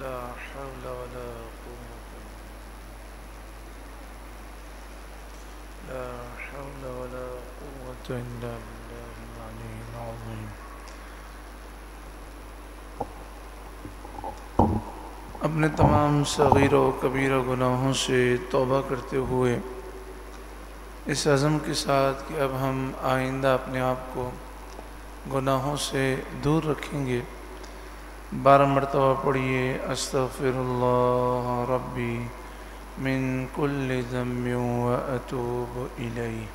لا حول ولا قوة لا حول ولا قوة إلا بالله العلي العظيم. اپنے تمام صغیر و کبیرہ گناہوں سے توبہ کرتے ہوئے اس عزم کے ساتھ کہ اب ہم آئندہ اپنے آپ کو گناہوں سے دور رکھیں گے، 12 مرتبہ پڑھیے استغفر اللہ ربی من کل ذنب واتوب الیہ۔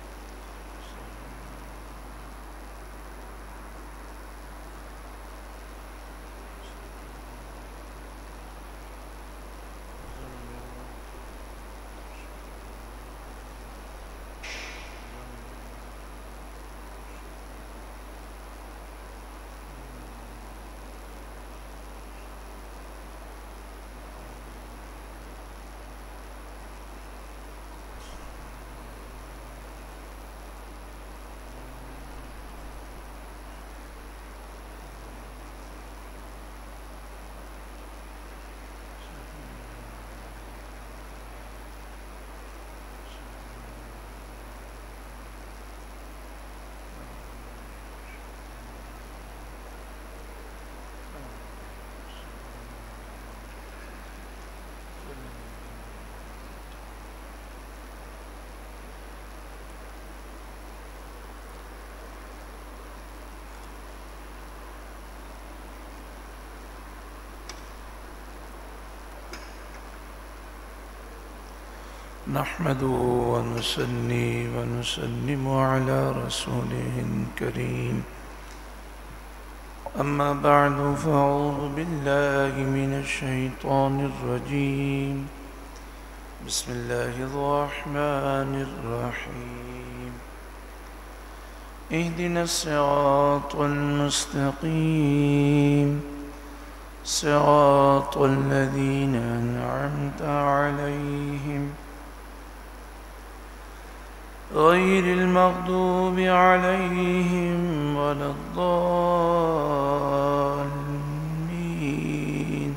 نحمده ونصلي ونسلم على رسوله الكريم، أما بعد فأعوذ بالله من الشيطان الرجيم. بسم الله الرحمن الرحيم. اهدنا الصراط المستقيم، صراط الذين أنعمت عليهم غير المغضوب عليهم ولا الضالين.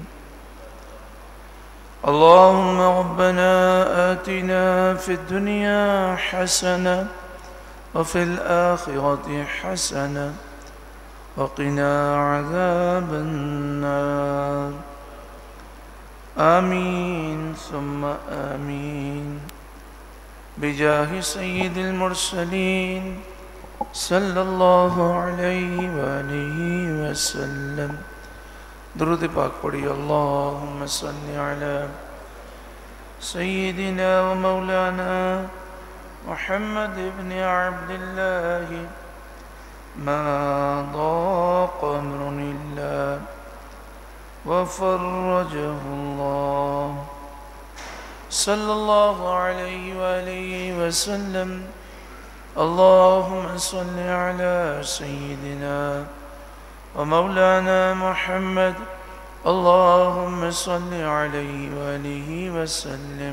اللهم ربنا آتنا في الدنيا حسنة وفي الآخرة حسنة وقنا عذاب النار. آمين ثم آمين بجاه سيد المرسلين صلى الله عليه وآله وسلم. درود پاک پڑھی. اللهم صل على سيدنا ومولانا محمد بن عبد الله ما ضاق أمر إلا وفرجه الله صلى الله عليه وآله وسلم. اللهم صل على سيدنا ومولانا محمد اللهم صل عليه وآله وسلم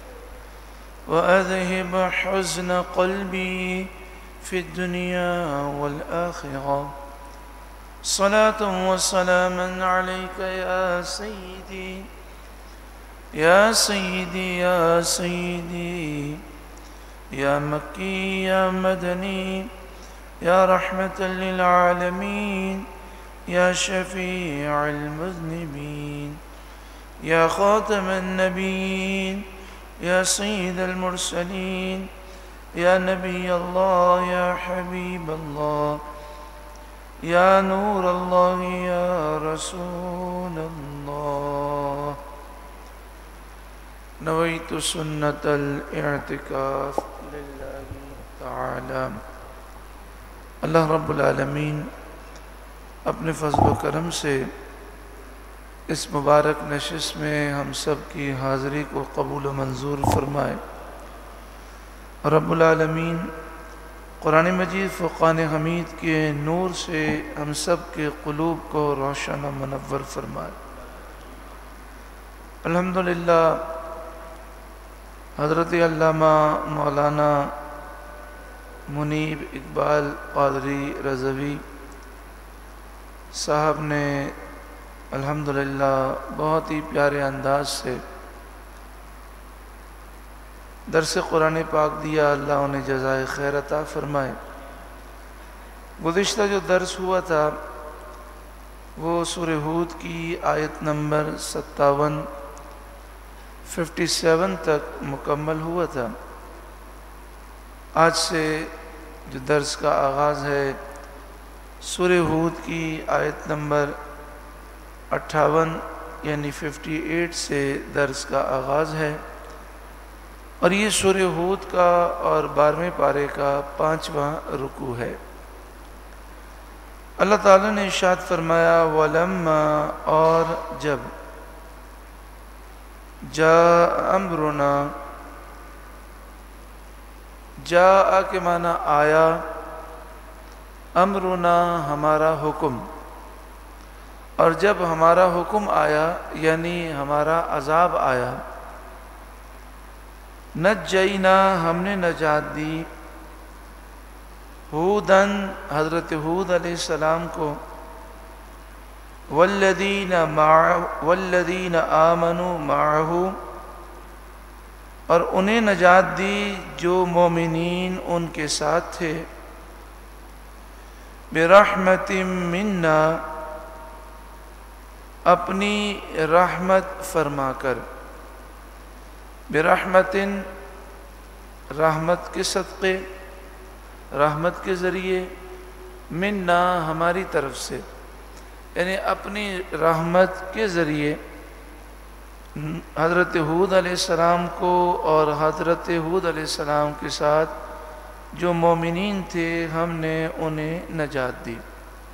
وأذهب حزن قلبي في الدنيا والآخرة. صلاة وسلاما عليك يا سيدي يا سيدي يا سيدي يا مكي يا مدني يا رحمة للعالمين يا شفيع المذنبين يا خاتم النبيين يا سيد المرسلين يا نبي الله يا حبيب الله يا نور الله يا رسول الله. نویت سنت الاعتکاف للہ تعالی. اللہ رب العالمین اپنے فضل و کرم سے اس مبارک نشست میں ہم سب کی حاضری کو قبول و منظور فرمائے. رب العالمین قرآن مجید فرقان حمید کے نور سے ہم سب کے قلوب کو روشن و منور فرمائے. الحمدللہ حضرت علامہ مولانا منیب اقبال قادری رضوی صاحب نے الحمدللہ بہت ہی پیارے انداز سے درس قرآن پاک دیا، اللہ انہیں جزائے خیر عطا فرمائے۔ گزشتہ جو درس ہوا تھا وہ سورہ ہود کی آیت نمبر 57 تک مکمل ہوا تھا۔ آج سے جو درس کا آغاز ہے سورہ ہود کی آیت نمبر 58 یعنی 58 سے درس کا آغاز ہے، اور یہ سورہ ہود کا اور 12ویں پارے کا 5واں رکوع ہے۔ اللہ تعالیٰ نے ارشاد فرمایا وَلَمَّا، اور جب، جاء امرنا، جاء کے معنی آیا، امرنا ہمارا حکم، اور جب ہمارا حکم آیا یعنی ہمارا عذاب آیا، نجینا ہم نے نجات دی، ہودن حضرت ہود علیہ السلام کو، والذین آمنوا معہ، اور انہیں نجات دی جو مومنین ان کے ساتھ تھے، برحمت منا، اپنی رحمت فرما کر، برحمت رحمت کے صدقے، رحمت کے ذریعے، منا ہماری طرف سے، یعنی اپنی رحمت کے ذریعے حضرت ہود علیہ السلام کو اور حضرت ہود علیہ السلام کے ساتھ جو مومنین تھے ہم نے انہیں نجات دی۔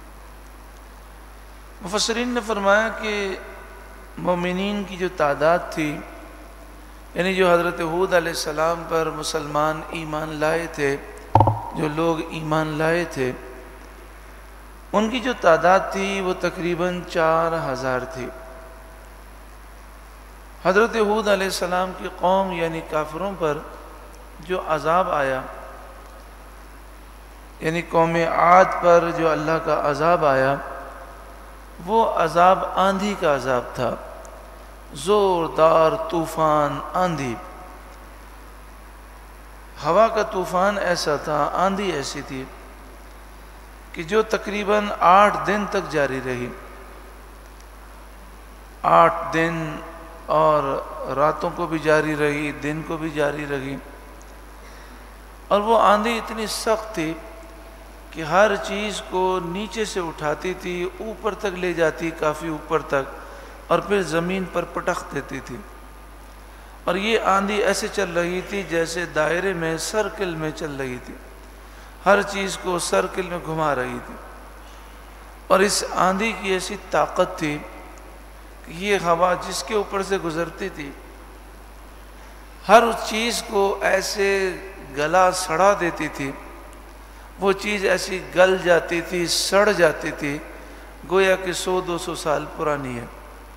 مفسرین نے فرمایا کہ مومنین کی جو تعداد تھی، یعنی جو حضرت ہود علیہ السلام پر مسلمان ایمان لائے تھے، جو لوگ ایمان لائے تھے، ان کی جو تعداد تھی وہ تقریباً 4000 تھی۔ حضرت ہود علیہ السلام کی قوم یعنی کافروں پر جو عذاب آیا، یعنی قوم عاد پر جو اللہ کا عذاب آیا، وہ عذاب آندھی کا عذاب تھا، زوردار طوفان آندھی، ہوا کا طوفان ایسا تھا، آندھی ایسی تھی کہ جو تقریباً 8 دن تک جاری رہی، 8 دن، اور راتوں کو بھی جاری رہی، دن کو بھی جاری رہی، اور وہ آندھی اتنی سخت تھی کہ ہر چیز کو نیچے سے اٹھاتی تھی، اوپر تک لے جاتی، کافی اوپر تک، اور پھر زمین پر پٹخ دیتی تھی۔ اور یہ آندھی ایسے چل رہی تھی جیسے دائرے میں، سرکل میں چل رہی تھی، ہر چیز کو سرکل میں گھما رہی تھی۔ اور اس آندھی کی ایسی طاقت تھی کہ یہ ہوا جس کے اوپر سے گزرتی تھی ہر چیز کو ایسے گلا سڑا دیتی تھی، وہ چیز ایسی گل جاتی تھی، سڑ جاتی تھی، گویا کہ 100-200 سال پرانی ہے۔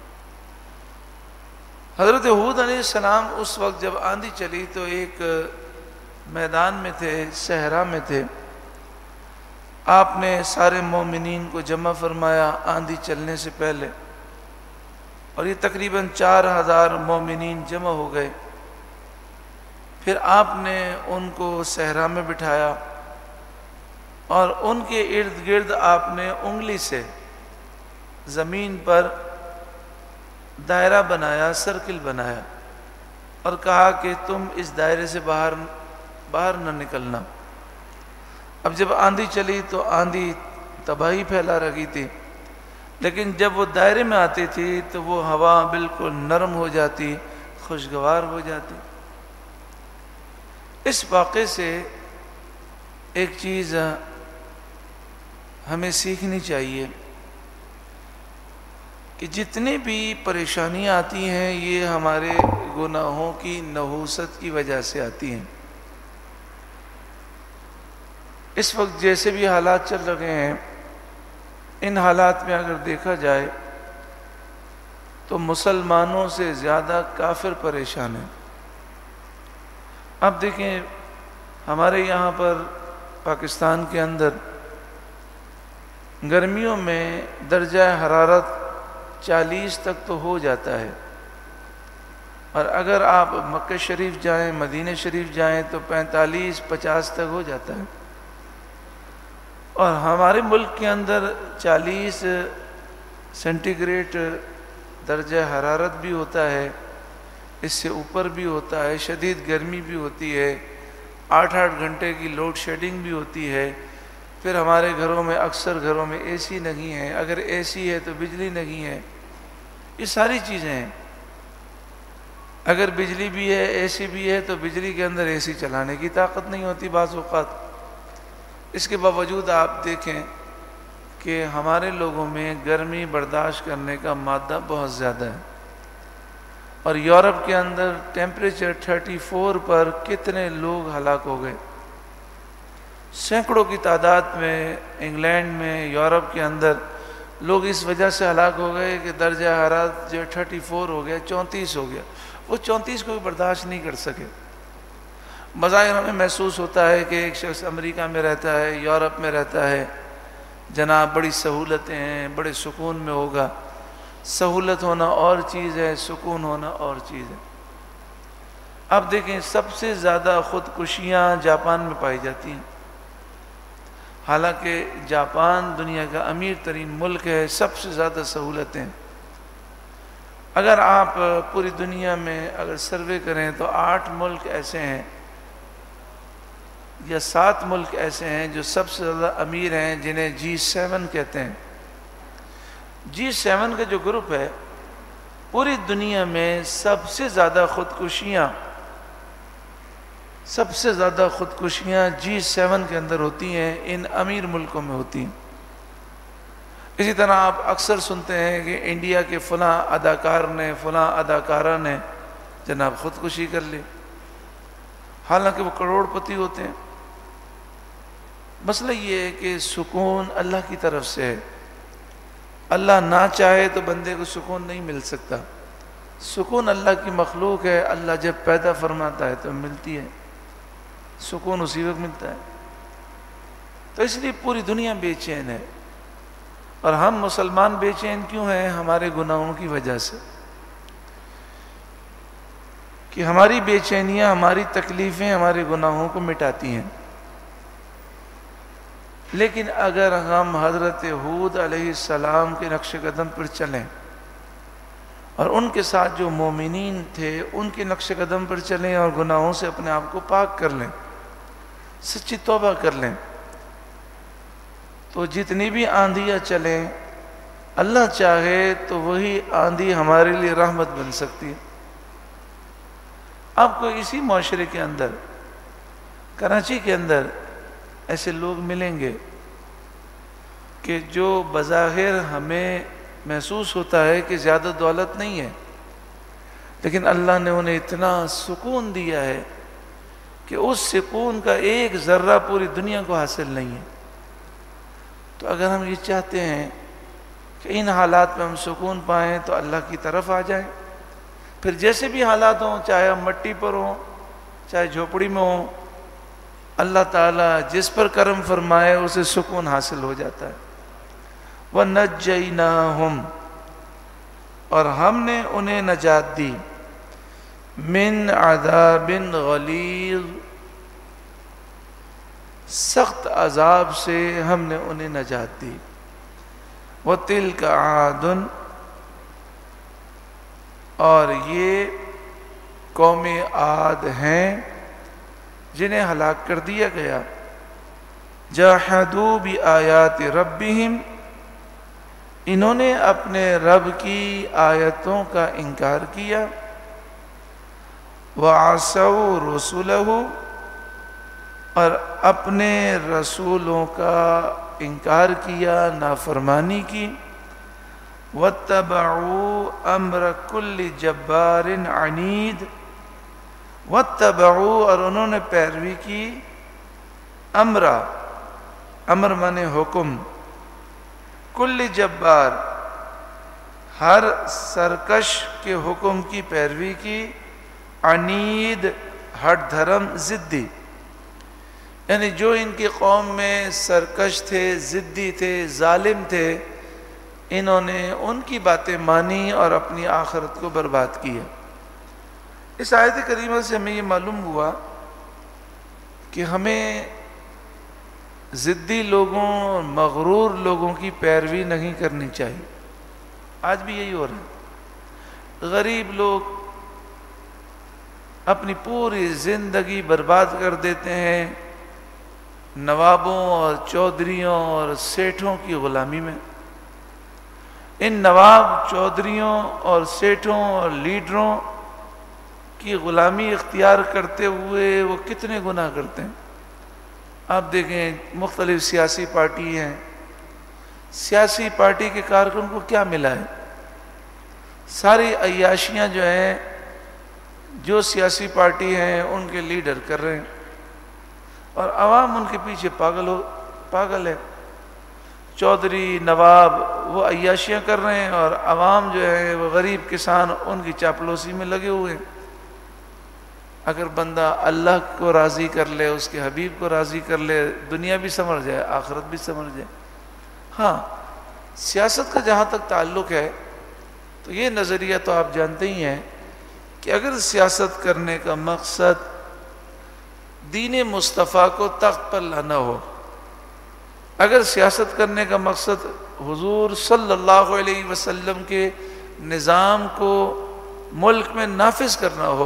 حضرت ہود علیہ السلام اس وقت جب آندھی چلی تو ایک میدان میں تھے، صحرا میں تھے، آپ نے سارے مومنین کو جمع فرمایا آندھی چلنے سے پہلے، اور یہ تقریباً 4000 مومنین جمع ہو گئے۔ پھر آپ نے ان کو صحرا میں بٹھایا اور ان کے ارد گرد آپ نے انگلی سے زمین پر دائرہ بنایا، سرکل بنایا، اور کہا کہ تم اس دائرے سے باہر نہ نکلنا۔ اب جب آندھی چلی تو آندھی تباہی پھیلا رہی تھی، لیکن جب وہ دائرے میں آتی تھی تو وہ ہوا بالکل نرم ہو جاتی، خوشگوار ہو جاتی۔ اس واقعے سے ایک چیز ہمیں سیکھنی چاہیے کہ جتنی بھی پریشانیاں آتی ہیں یہ ہمارے گناہوں کی نحوست کی وجہ سے آتی ہیں۔ اس وقت جیسے بھی حالات چل رہے ہیں، ان حالات میں اگر دیکھا جائے تو مسلمانوں سے زیادہ کافر پریشان ہیں۔ اب دیکھیں ہمارے یہاں پر پاکستان کے اندر گرمیوں میں درجہ حرارت 40 تک تو ہو جاتا ہے، اور اگر آپ مکہ شریف جائیں، مدینہ شریف جائیں تو 45-50 تک ہو جاتا ہے۔ اور ہمارے ملک کے اندر 40 سینٹی گریڈ درجہ حرارت بھی ہوتا ہے، اس سے اوپر بھی ہوتا ہے، شدید گرمی بھی ہوتی ہے، 8-8 گھنٹے کی لوڈ شیڈنگ بھی ہوتی ہے۔ پھر ہمارے گھروں میں اکثر گھروں میں اے سی نہیں ہے، اگر اے سی ہے تو بجلی نہیں ہے، یہ ساری چیزیں ہیں۔ اگر بجلی بھی ہے، اے سی بھی ہے، تو بجلی کے اندر اے سی چلانے کی طاقت نہیں ہوتی بعض اوقات۔ اس کے باوجود آپ دیکھیں کہ ہمارے لوگوں میں گرمی برداشت کرنے کا مادہ بہت زیادہ ہے، اور یورپ کے اندر ٹیمپریچر 34 پر کتنے لوگ ہلاک ہو گئے، سینکڑوں کی تعداد میں انگلینڈ میں، یورپ کے اندر لوگ اس وجہ سے ہلاک ہو گئے کہ درجہ حرارت جو 34 ہو گیا، 34 ہو گیا، وہ 34 کو بھی برداشت نہیں کر سکے۔ بظاہر ہمیں محسوس ہوتا ہے کہ ایک شخص امریکہ میں رہتا ہے، یورپ میں رہتا ہے، جناب بڑی سہولتیں ہیں، بڑے سکون میں ہوگا۔ سہولت ہونا اور چیز ہے، سکون ہونا اور چیز ہے۔ اب دیکھیں سب سے زیادہ خودکشیاں جاپان میں پائی جاتی ہیں، حالانکہ جاپان دنیا کا امیر ترین ملک ہے، سب سے زیادہ سہولتیں۔ اگر آپ پوری دنیا میں اگر سروے کریں تو 8 ملک ایسے ہیں یا 7 ملک ایسے ہیں جو سب سے زیادہ امیر ہیں، جنہیں G7 کہتے ہیں۔ G7 کا جو گروپ ہے، پوری دنیا میں سب سے زیادہ خودکشیاں G7 کے اندر ہوتی ہیں، ان امیر ملکوں میں ہوتی ہیں۔ اسی طرح آپ اکثر سنتے ہیں کہ انڈیا کے فلاں اداکار نے، فلاں اداکارہ نے جناب خودکشی کر لی، حالانکہ وہ کروڑ پتی ہوتے ہیں۔ مسئلہ یہ ہے کہ سکون اللہ کی طرف سے ہے، اللہ نہ چاہے تو بندے کو سکون نہیں مل سکتا۔ سکون اللہ کی مخلوق ہے، اللہ جب پیدا فرماتا ہے تو ملتی ہے، سکون اسی وقت ملتا ہے۔ تو اس لیے پوری دنیا بے چین ہے، اور ہم مسلمان بے چین کیوں ہیں؟ ہمارے گناہوں کی وجہ سے، کہ ہماری بے چینیاں، ہماری تکلیفیں ہمارے گناہوں کو مٹاتی ہیں۔ لیکن اگر ہم حضرت ہود علیہ السلام کے نقش قدم پر چلیں، اور ان کے ساتھ جو مومنین تھے ان کے نقش قدم پر چلیں، اور گناہوں سے اپنے آپ کو پاک کر لیں، سچی توبہ کر لیں، تو جتنی بھی آندھیاں چلیں، اللہ چاہے تو وہی آندھی ہمارے لیے رحمت بن سکتی ہے۔ آپ کو اسی معاشرے کے اندر، کراچی کے اندر ایسے لوگ ملیں گے کہ جو بظاہر ہمیں محسوس ہوتا ہے کہ زیادہ دولت نہیں ہے، لیکن اللہ نے انہیں اتنا سکون دیا ہے کہ اس سکون کا ایک ذرہ پوری دنیا کو حاصل نہیں ہے۔ تو اگر ہم یہ چاہتے ہیں کہ ان حالات میں ہم سکون پائیں تو اللہ کی طرف آ جائیں، پھر جیسے بھی حالات ہوں، چاہے ہم مٹی پر ہوں، چاہے جھوپڑی میں ہوں، اللہ تعالیٰ جس پر کرم فرمائے اسے سکون حاصل ہو جاتا ہے۔ وَنَجَّيْنَاهُمْ، اور ہم نے انہیں نجات دی، من عذاب غلیظ، سخت عذاب سے ہم نے انہیں نجات دی۔ وَتِلْكَ عَادٌ، اور یہ قوم عاد ہیں جنہیں ہلاک کر دیا گیا۔ جَاحَدُوا بِآیَاتِ رَبِّهِمْ، انہوں نے اپنے رب کی آیتوں کا انکار کیا۔ وَعَصَوْا رُسُلَهُ، اور اپنے رسولوں کا انکار کیا، نافرمانی کی۔ وَاتَّبَعُوا أَمْرَ كُلِّ جَبَّارٍ عَنِيدٍ، وَاتَّبَعُوا، اور انہوں نے پیروی کی، امر مانے حکم، کل جبار، ہر سرکش کے حکم کی پیروی کی، عنید، ہٹ دھرم، ضدی، یعنی جو ان کی قوم میں سرکش تھے، ضدی تھے، ظالم تھے، انہوں نے ان کی باتیں مانی اور اپنی آخرت کو برباد کیا۔ اس آیت کریمہ سے ہمیں یہ معلوم ہوا کہ ہمیں ضدی لوگوں اور مغرور لوگوں کی پیروی نہیں کرنی چاہیے۔ آج بھی یہی ہو رہا ہے، غریب لوگ اپنی پوری زندگی برباد کر دیتے ہیں نوابوں اور چودھریوں اور سیٹھوں کی غلامی میں۔ ان نواب، چودھریوں اور سیٹھوں اور لیڈروں کی غلامی اختیار کرتے ہوئے وہ کتنے گناہ کرتے ہیں۔ آپ دیکھیں مختلف سیاسی پارٹی ہیں، سیاسی پارٹی کے کارکن کو کیا ملا ہے؟ ساری عیاشیاں جو ہیں جو سیاسی پارٹی ہیں ان کے لیڈر کر رہے ہیں، اور عوام ان کے پیچھے پاگل ہے۔ چودھری، نواب وہ عیاشیاں کر رہے ہیں اور عوام جو ہے وہ غریب کسان ان کی چاپلوسی میں لگے ہوئے ہیں۔ اگر بندہ اللہ کو راضی کر لے، اس کے حبیب کو راضی کر لے، دنیا بھی سنور جائے، آخرت بھی سنور جائے۔ ہاں، سیاست کا جہاں تک تعلق ہے تو یہ نظریہ تو آپ جانتے ہی ہیں کہ اگر سیاست کرنے کا مقصد دین مصطفیٰ کو تخت پر لانا ہو، اگر سیاست کرنے کا مقصد حضور صلی اللہ علیہ وسلم کے نظام کو ملک میں نافذ کرنا ہو،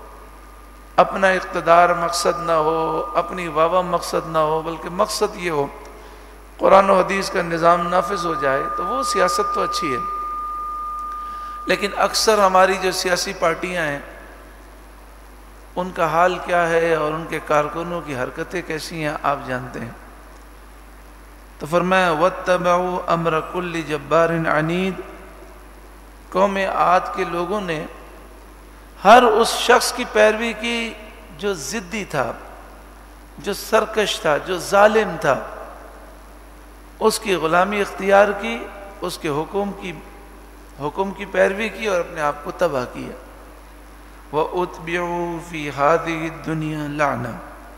اپنا اقتدار مقصد نہ ہو، اپنی واہ مقصد نہ ہو، بلکہ مقصد یہ ہو قرآن و حدیث کا نظام نافذ ہو جائے، تو وہ سیاست تو اچھی ہے۔ لیکن اکثر ہماری جو سیاسی پارٹیاں ہیں ان کا حال کیا ہے اور ان کے کارکنوں کی حرکتیں کیسی ہیں آپ جانتے ہیں۔ تو فرمایا وَاتَّبَعُوا أَمْرَ كُلِّ جَبَّارٍ عَنِيدٍ، قوم عاد کے لوگوں نے ہر اس شخص کی پیروی کی جو ضدی تھا، جو سرکش تھا، جو ظالم تھا، اس کی غلامی اختیار کی، اس کے حکم کی پیروی کی اور اپنے آپ کو تباہ کیا۔ وَأُتْبِعُوا فِي هَذِهِ الدُّنْيَا لَعْنَةً،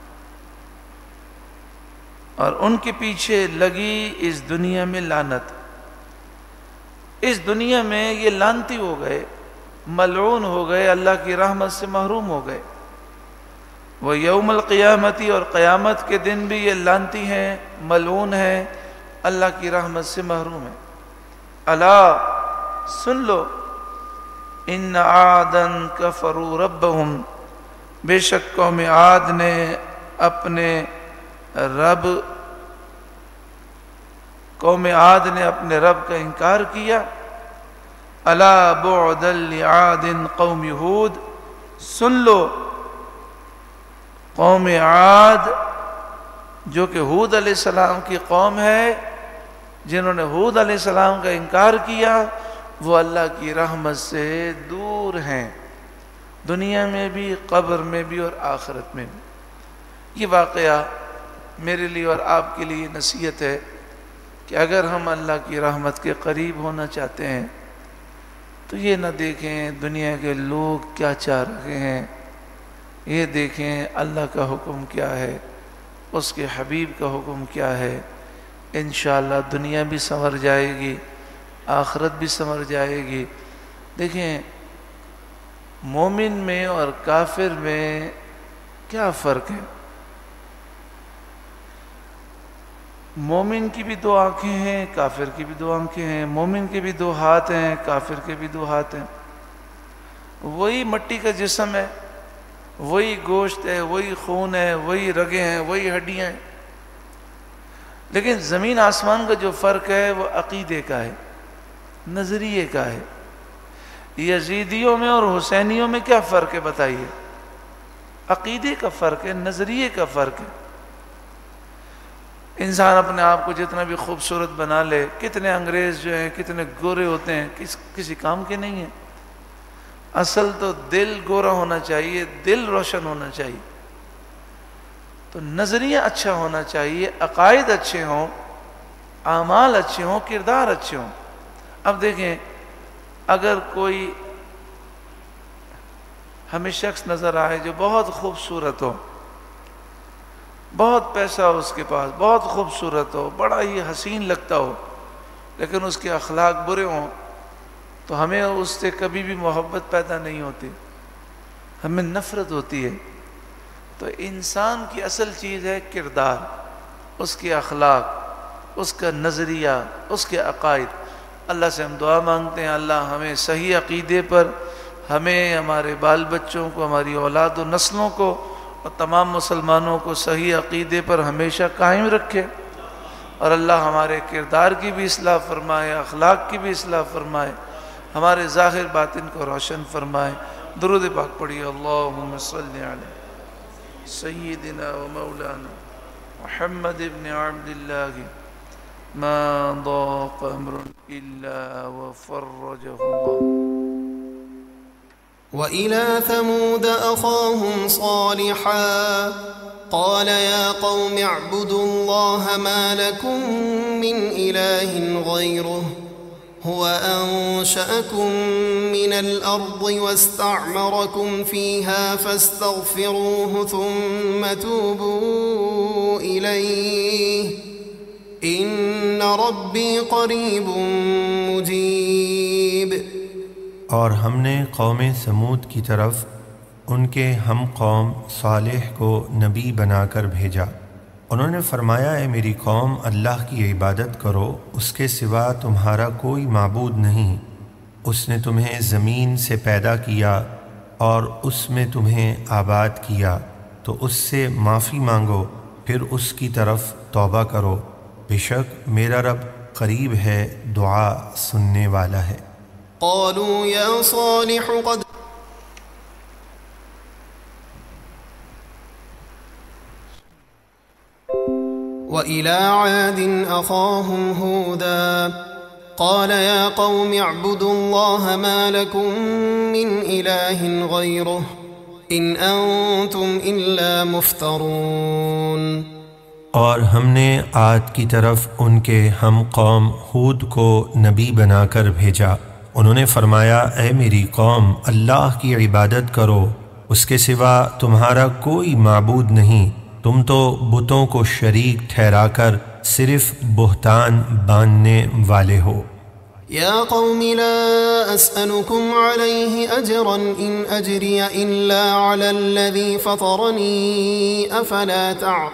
اور ان کے پیچھے لگی اس دنیا میں لعنت۔ اس دنیا میں یہ لعنتی ہو گئے، ملعون ہو گئے، اللہ کی رحمت سے محروم ہو گئے۔ وہ یوم القیامتی، اور قیامت کے دن بھی یہ لعنتی ہیں، ملعون ہیں، اللہ کی رحمت سے محروم ہیں۔ الا سن لو، ان عادن کفروا ربہم، بے شک قوم عاد نے اپنے رب کا انکار کیا۔ الا بعدا لعاد قوم ہود، سن لو قوم عاد جو کہ ہود علیہ السلام کی قوم ہے، جنہوں نے ہود علیہ السلام کا انکار کیا، وہ اللہ کی رحمت سے دور ہیں، دنیا میں بھی، قبر میں بھی اور آخرت میں بھی۔ یہ واقعہ میرے لیے اور آپ کے لیے نصیحت ہے کہ اگر ہم اللہ کی رحمت کے قریب ہونا چاہتے ہیں تو یہ نہ دیکھیں دنیا کے لوگ کیا چاہ رہے ہیں، یہ دیکھیں اللہ کا حکم کیا ہے، اس کے حبیب کا حکم کیا ہے۔ انشاءاللہ دنیا بھی سنور جائے گی، آخرت بھی سنور جائے گی۔ دیکھیں مومن میں اور کافر میں کیا فرق ہے؟ مومن کی بھی دو آنکھیں ہیں، کافر کی بھی دو آنکھیں ہیں، مومن کے بھی دو ہاتھ ہیں، کافر کے بھی دو ہاتھ ہیں، وہی مٹی کا جسم ہے، وہی گوشت ہے، وہی خون ہے، وہی رگیں ہیں، وہی ہڈیاں ہیں، لیکن زمین آسمان کا جو فرق ہے وہ عقیدے کا ہے، نظریے کا ہے۔ یزیدیوں میں اور حسینیوں میں کیا فرق ہے بتائیے؟ عقیدے کا فرق ہے، نظریے کا فرق ہے۔ انسان اپنے آپ کو جتنا بھی خوبصورت بنا لے، کتنے انگریز جو ہیں کتنے گورے ہوتے ہیں، کسی کام کے نہیں ہیں۔ اصل تو دل گورا ہونا چاہیے، دل روشن ہونا چاہیے، تو نظریہ اچھا ہونا چاہیے، عقائد اچھے ہوں، اعمال اچھے ہوں، کردار اچھے ہوں۔ اب دیکھیں اگر کوئی ہمیں شخص نظر آئے جو بہت خوبصورت ہو، بہت پیسہ ہو اس کے پاس، بہت خوبصورت ہو، بڑا ہی حسین لگتا ہو، لیکن اس کے اخلاق برے ہوں تو ہمیں اس سے کبھی بھی محبت پیدا نہیں ہوتی، ہمیں نفرت ہوتی ہے۔ تو انسان کی اصل چیز ہے کردار، اس کے اخلاق، اس کا نظریہ، اس کے عقائد۔ اللہ سے ہم دعا مانگتے ہیں اللہ ہمیں صحیح عقیدے پر، ہمیں، ہمارے بال بچوں کو، ہماری اولاد و نسلوں کو اور تمام مسلمانوں کو صحیح عقیدے پر ہمیشہ قائم رکھے، اور اللہ ہمارے کردار کی بھی اصلاح فرمائے، اخلاق کی بھی اصلاح فرمائے، ہمارے ظاہر باطن کو روشن فرمائے۔ درود پاک پڑھیے، اللہم صلی علی سیدنا و مولانا محمد ابن عبد اللہ ما ضاق امر الا وفرجه اللہ۔ وَإِلَى ثَمُودَ أَخَاهُمْ صَالِحًا قَالَ يَا قَوْمِ اعْبُدُوا اللَّهَ مَا لَكُمْ مِنْ إِلَٰهٍ غَيْرُهُ هُوَ أَنشَأَكُم مِّنَ الْأَرْضِ وَاسْتَعْمَرَكُمْ فِيهَا فَاسْتَغْفِرُوهُ ثُمَّ تُوبُوا إِلَيْهِ إِنَّ رَبِّي قَرِيبٌ مُّجِيبٌ۔ اور ہم نے قوم سمود کی طرف ان کے ہم قوم صالح کو نبی بنا کر بھیجا۔ انہوں نے فرمایا، اے میری قوم، اللہ کی عبادت کرو، اس کے سوا تمہارا کوئی معبود نہیں۔ اس نے تمہیں زمین سے پیدا کیا اور اس میں تمہیں آباد کیا، تو اس سے معافی مانگو، پھر اس کی طرف توبہ کرو، بے شک میرا رب قریب ہے، دعا سننے والا ہے۔ قالوا يا صالح قد وإلى عاد أخاهم هودا قال يا قوم اعبدوا الله ما لكم من إله غيره إن أنتم إلا مفترون۔ اور ہم نے عاد کی طرف ان کے ہم قوم ہود کو نبی بنا کر بھیجا۔ انہوں نے فرمایا، اے میری قوم، اللہ کی عبادت کرو، اس کے سوا تمہارا کوئی معبود نہیں، تم تو بتوں کو شریک ٹھہرا کر صرف بہتان باندھنے والے ہو۔ یا قوم لا اسألكم علیہ اجرا ان اجری الا علی الذی فطرنی افلا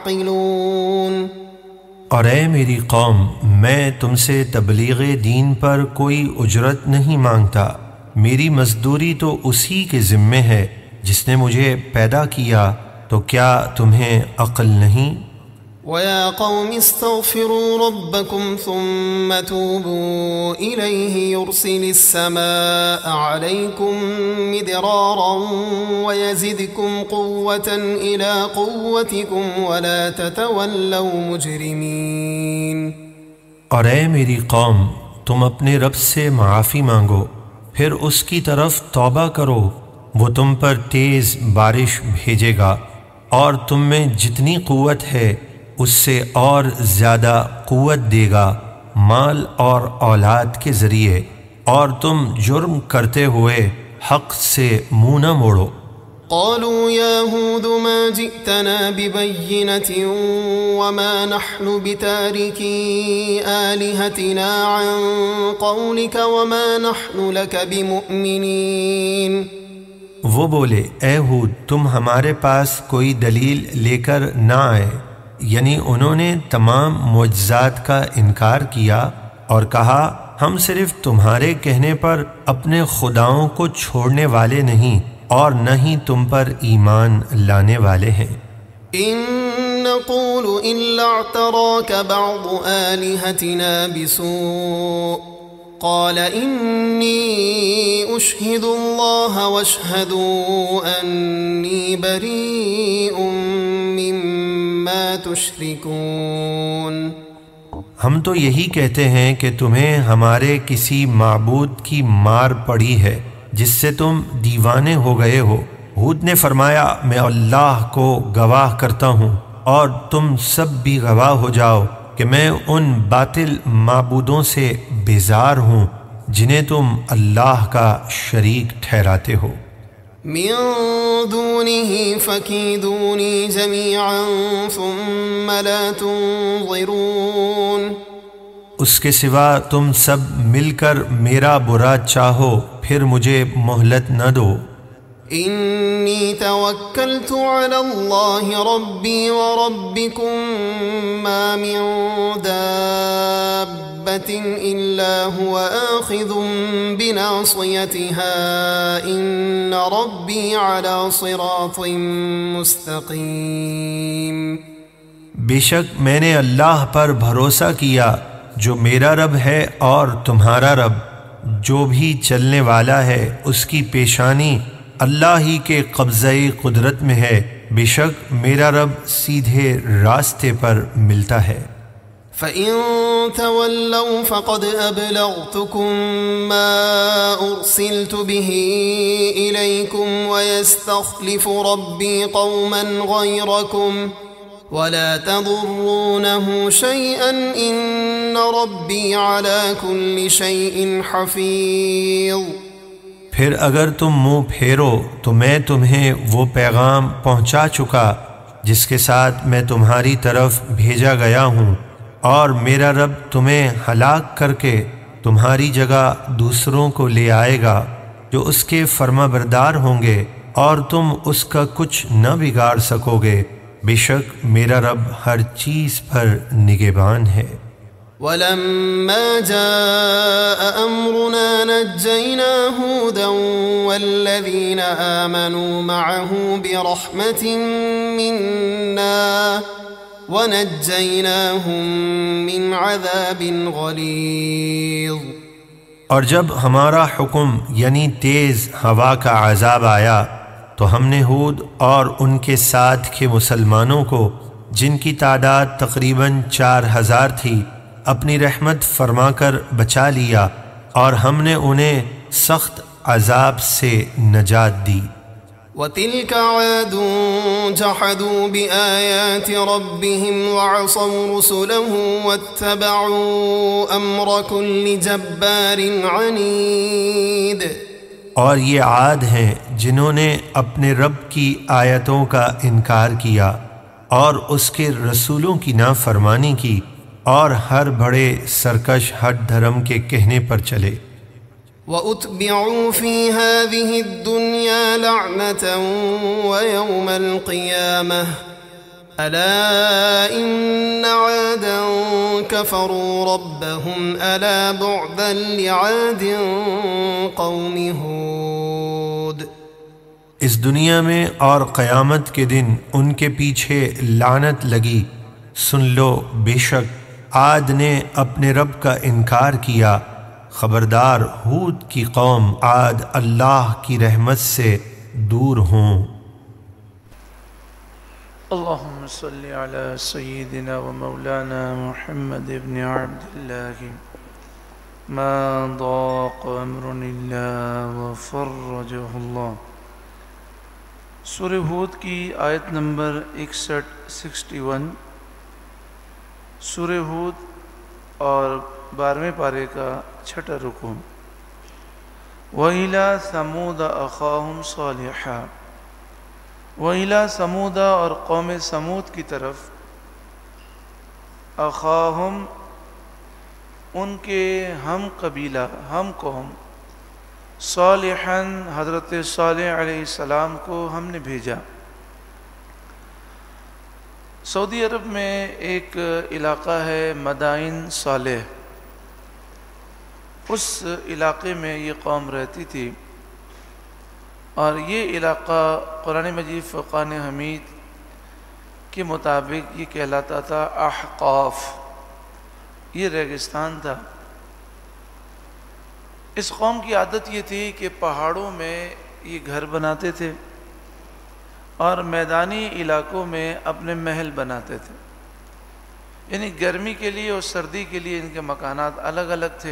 تعقلون۔ اور اے میری قوم، میں تم سے تبلیغ دین پر کوئی اجرت نہیں مانگتا، میری مزدوری تو اسی کے ذمے ہے جس نے مجھے پیدا کیا، تو کیا تمہیں عقل نہیں؟ وَيَا قَوْمِ اسْتَغْفِرُوا رَبَّكُمْ ثُمَّ تُوبُوا إِلَيْهِ يُرْسِلِ السَّمَاءَ عَلَيْكُمْ مِدْرَارًا وَيَزِدْكُمْ قُوَّةً إِلَىٰ قُوَّتِكُمْ وَلَا تَتَوَلَّوْا مُجْرِمِينَ۔ اور اے میری قوم، تم اپنے رب سے معافی مانگو، پھر اس کی طرف توبہ کرو، وہ تم پر تیز بارش بھیجے گا، اور تم میں جتنی قوت ہے اس سے اور زیادہ قوت دے گا، مال اور اولاد کے ذریعے، اور تم جرم کرتے ہوئے حق سے منہ نہ موڑو۔ قالوا يا هود ما جئتنا ببينة وما نحن بتاركي آلهتنا عن قولك وما نحن لك بمؤمنين۔ وہ بولے، اے ہود، تم ہمارے پاس کوئی دلیل لے کر نہ آئے، یعنی انہوں نے تمام معجزات کا انکار کیا اور کہا، ہم صرف تمہارے کہنے پر اپنے خداؤں کو چھوڑنے والے نہیں اور نہ ہی تم پر ایمان لانے والے ہیں۔ إن نقول إلا اعتراك بعض آلهتنا بسوء قال إني أشهد الله واشهدوا أني بريء مما تشركون۔ ہم تو یہی کہتے ہیں کہ تمہیں ہمارے کسی معبود کی مار پڑی ہے جس سے تم دیوانے ہو گئے ہو۔ ہود نے فرمایا، میں اللہ کو گواہ کرتا ہوں اور تم سب بھی گواہ ہو جاؤ کہ میں ان باطل معبودوں سے بیزار ہوں جنہیں تم اللہ کا شریک ٹھہراتے ہو۔ من دونه فكيدوني جميعا ثم لا تنظرون۔ اس کے سوا تم سب مل کر میرا برا چاہو پھر مجھے مہلت نہ دو۔ إني توكلت على الله ربي وربكم ما من دابة إلا هو آخذ بناصيتها إن ربي على صراط مستقيم۔ بے شک میں نے اللہ پر بھروسہ کیا جو میرا رب ہے اور تمہارا رب، جو بھی چلنے والا ہے اس کی پیشانی اللہ ہی کے قبضہ قدرت میں ہے، بے شک میرا رب سیدھے راستے پر ملتا ہے۔ فَإِن تَوَلَّوْا فَقَدْ أَبْلَغْتُكُم مَّا أُرْسِلْتُ بِهِ إِلَيْكُمْ وَيَسْتَخْلِفُ رَبِّي قَوْمًا غَيْرَكُمْ وَلَا تَضُرُّونَهُ شَيْئًا إِنَّ رَبِّي عَلَى كُلِّ شَيْءٍ حَفِيظٌ۔ پھر اگر تم منہ پھیرو تو میں تمہیں وہ پیغام پہنچا چکا جس کے ساتھ میں تمہاری طرف بھیجا گیا ہوں، اور میرا رب تمہیں ہلاک کر کے تمہاری جگہ دوسروں کو لے آئے گا جو اس کے فرما بردار ہوں گے، اور تم اس کا کچھ نہ بگاڑ سکو گے، بے شک میرا رب ہر چیز پر نگہبان ہے۔ وَلَمَّا جَاءَ أَمْرُنَا نَجَّيْنَا هُودًا وَالَّذِينَ آمَنُوا مَعَهُ بِرَحْمَةٍ مِّنَّا وَنَجَّيْنَاهُم مِّنْ عَذَابٍ غَلِيظٍ۔ اور جب ہمارا حکم یعنی تیز ہوا کا عذاب آیا تو ہم نے ہود اور ان کے ساتھ کے مسلمانوں کو، جن کی تعداد تقریباً 4000 تھی، اپنی رحمت فرما کر بچا لیا، اور ہم نے انہیں سخت عذاب سے نجات دی۔ وَتِلْكَ عَادٌ جَحَدُوا بِآيَاتِ رَبِّهِمْ وَعَصَوْا رُسُلَهُ وَاتَّبَعُوا أَمْرَ كُلِّ جَبَّارٍ عَنِيدٍ۔ اور یہ عاد ہیں جنہوں نے اپنے رب کی آیتوں کا انکار کیا اور اس کے رسولوں کی نافرمانی کی، اور ہر بڑے سرکش ہٹ دھرم کے کہنے پر چلے۔ وَأُتْبِعُوا فِي هَذِهِ الدُّنْيَا لَعْنَةً وَيَوْمَ الْقِيَامَةِ أَلَا إِنَّ عَادًا كَفَرُوا رَبَّهُمْ أَلَا بُعْدًا لِعَادٍ قَوْمِ هُودٍ۔ اس دنیا میں اور قیامت کے دن ان کے پیچھے لعنت لگی، سن لو بے شک عاد نے اپنے رب کا انکار کیا، خبردار ہود کی قوم عاد اللہ کی رحمت سے دور ہوں۔ اللہم صلی علی سیدنا و مولانا محمد ابن عبد اللہ ما ضاق امر اللہ وفرجہ اللہ۔ سورہ ہود کی آیت نمبر 61 سورہ ہود اور 12ویں پارے کا 6واں رکوع۔ وَإِلَى ثَمُودَ أَخَاهُمْ صَالِحًا، وَإِلَى ثَمُودَ اور قوم سمود کی طرف، أَخَاهُمْ ان کے ہم قبیلہ ہم قوم، صالحاً حضرت صالح علیہ السلام کو ہم نے بھیجا۔ سعودی عرب میں ایک علاقہ ہے مدائن صالح، اس علاقے میں یہ قوم رہتی تھی، اور یہ علاقہ قرآن مجید فرقان حمید کے مطابق یہ کہلاتا تھا احقاف، یہ ریگستان تھا۔ اس قوم کی عادت یہ تھی کہ پہاڑوں میں یہ گھر بناتے تھے اور میدانی علاقوں میں اپنے محل بناتے تھے، یعنی گرمی کے لیے اور سردی کے لیے ان کے مکانات الگ الگ تھے۔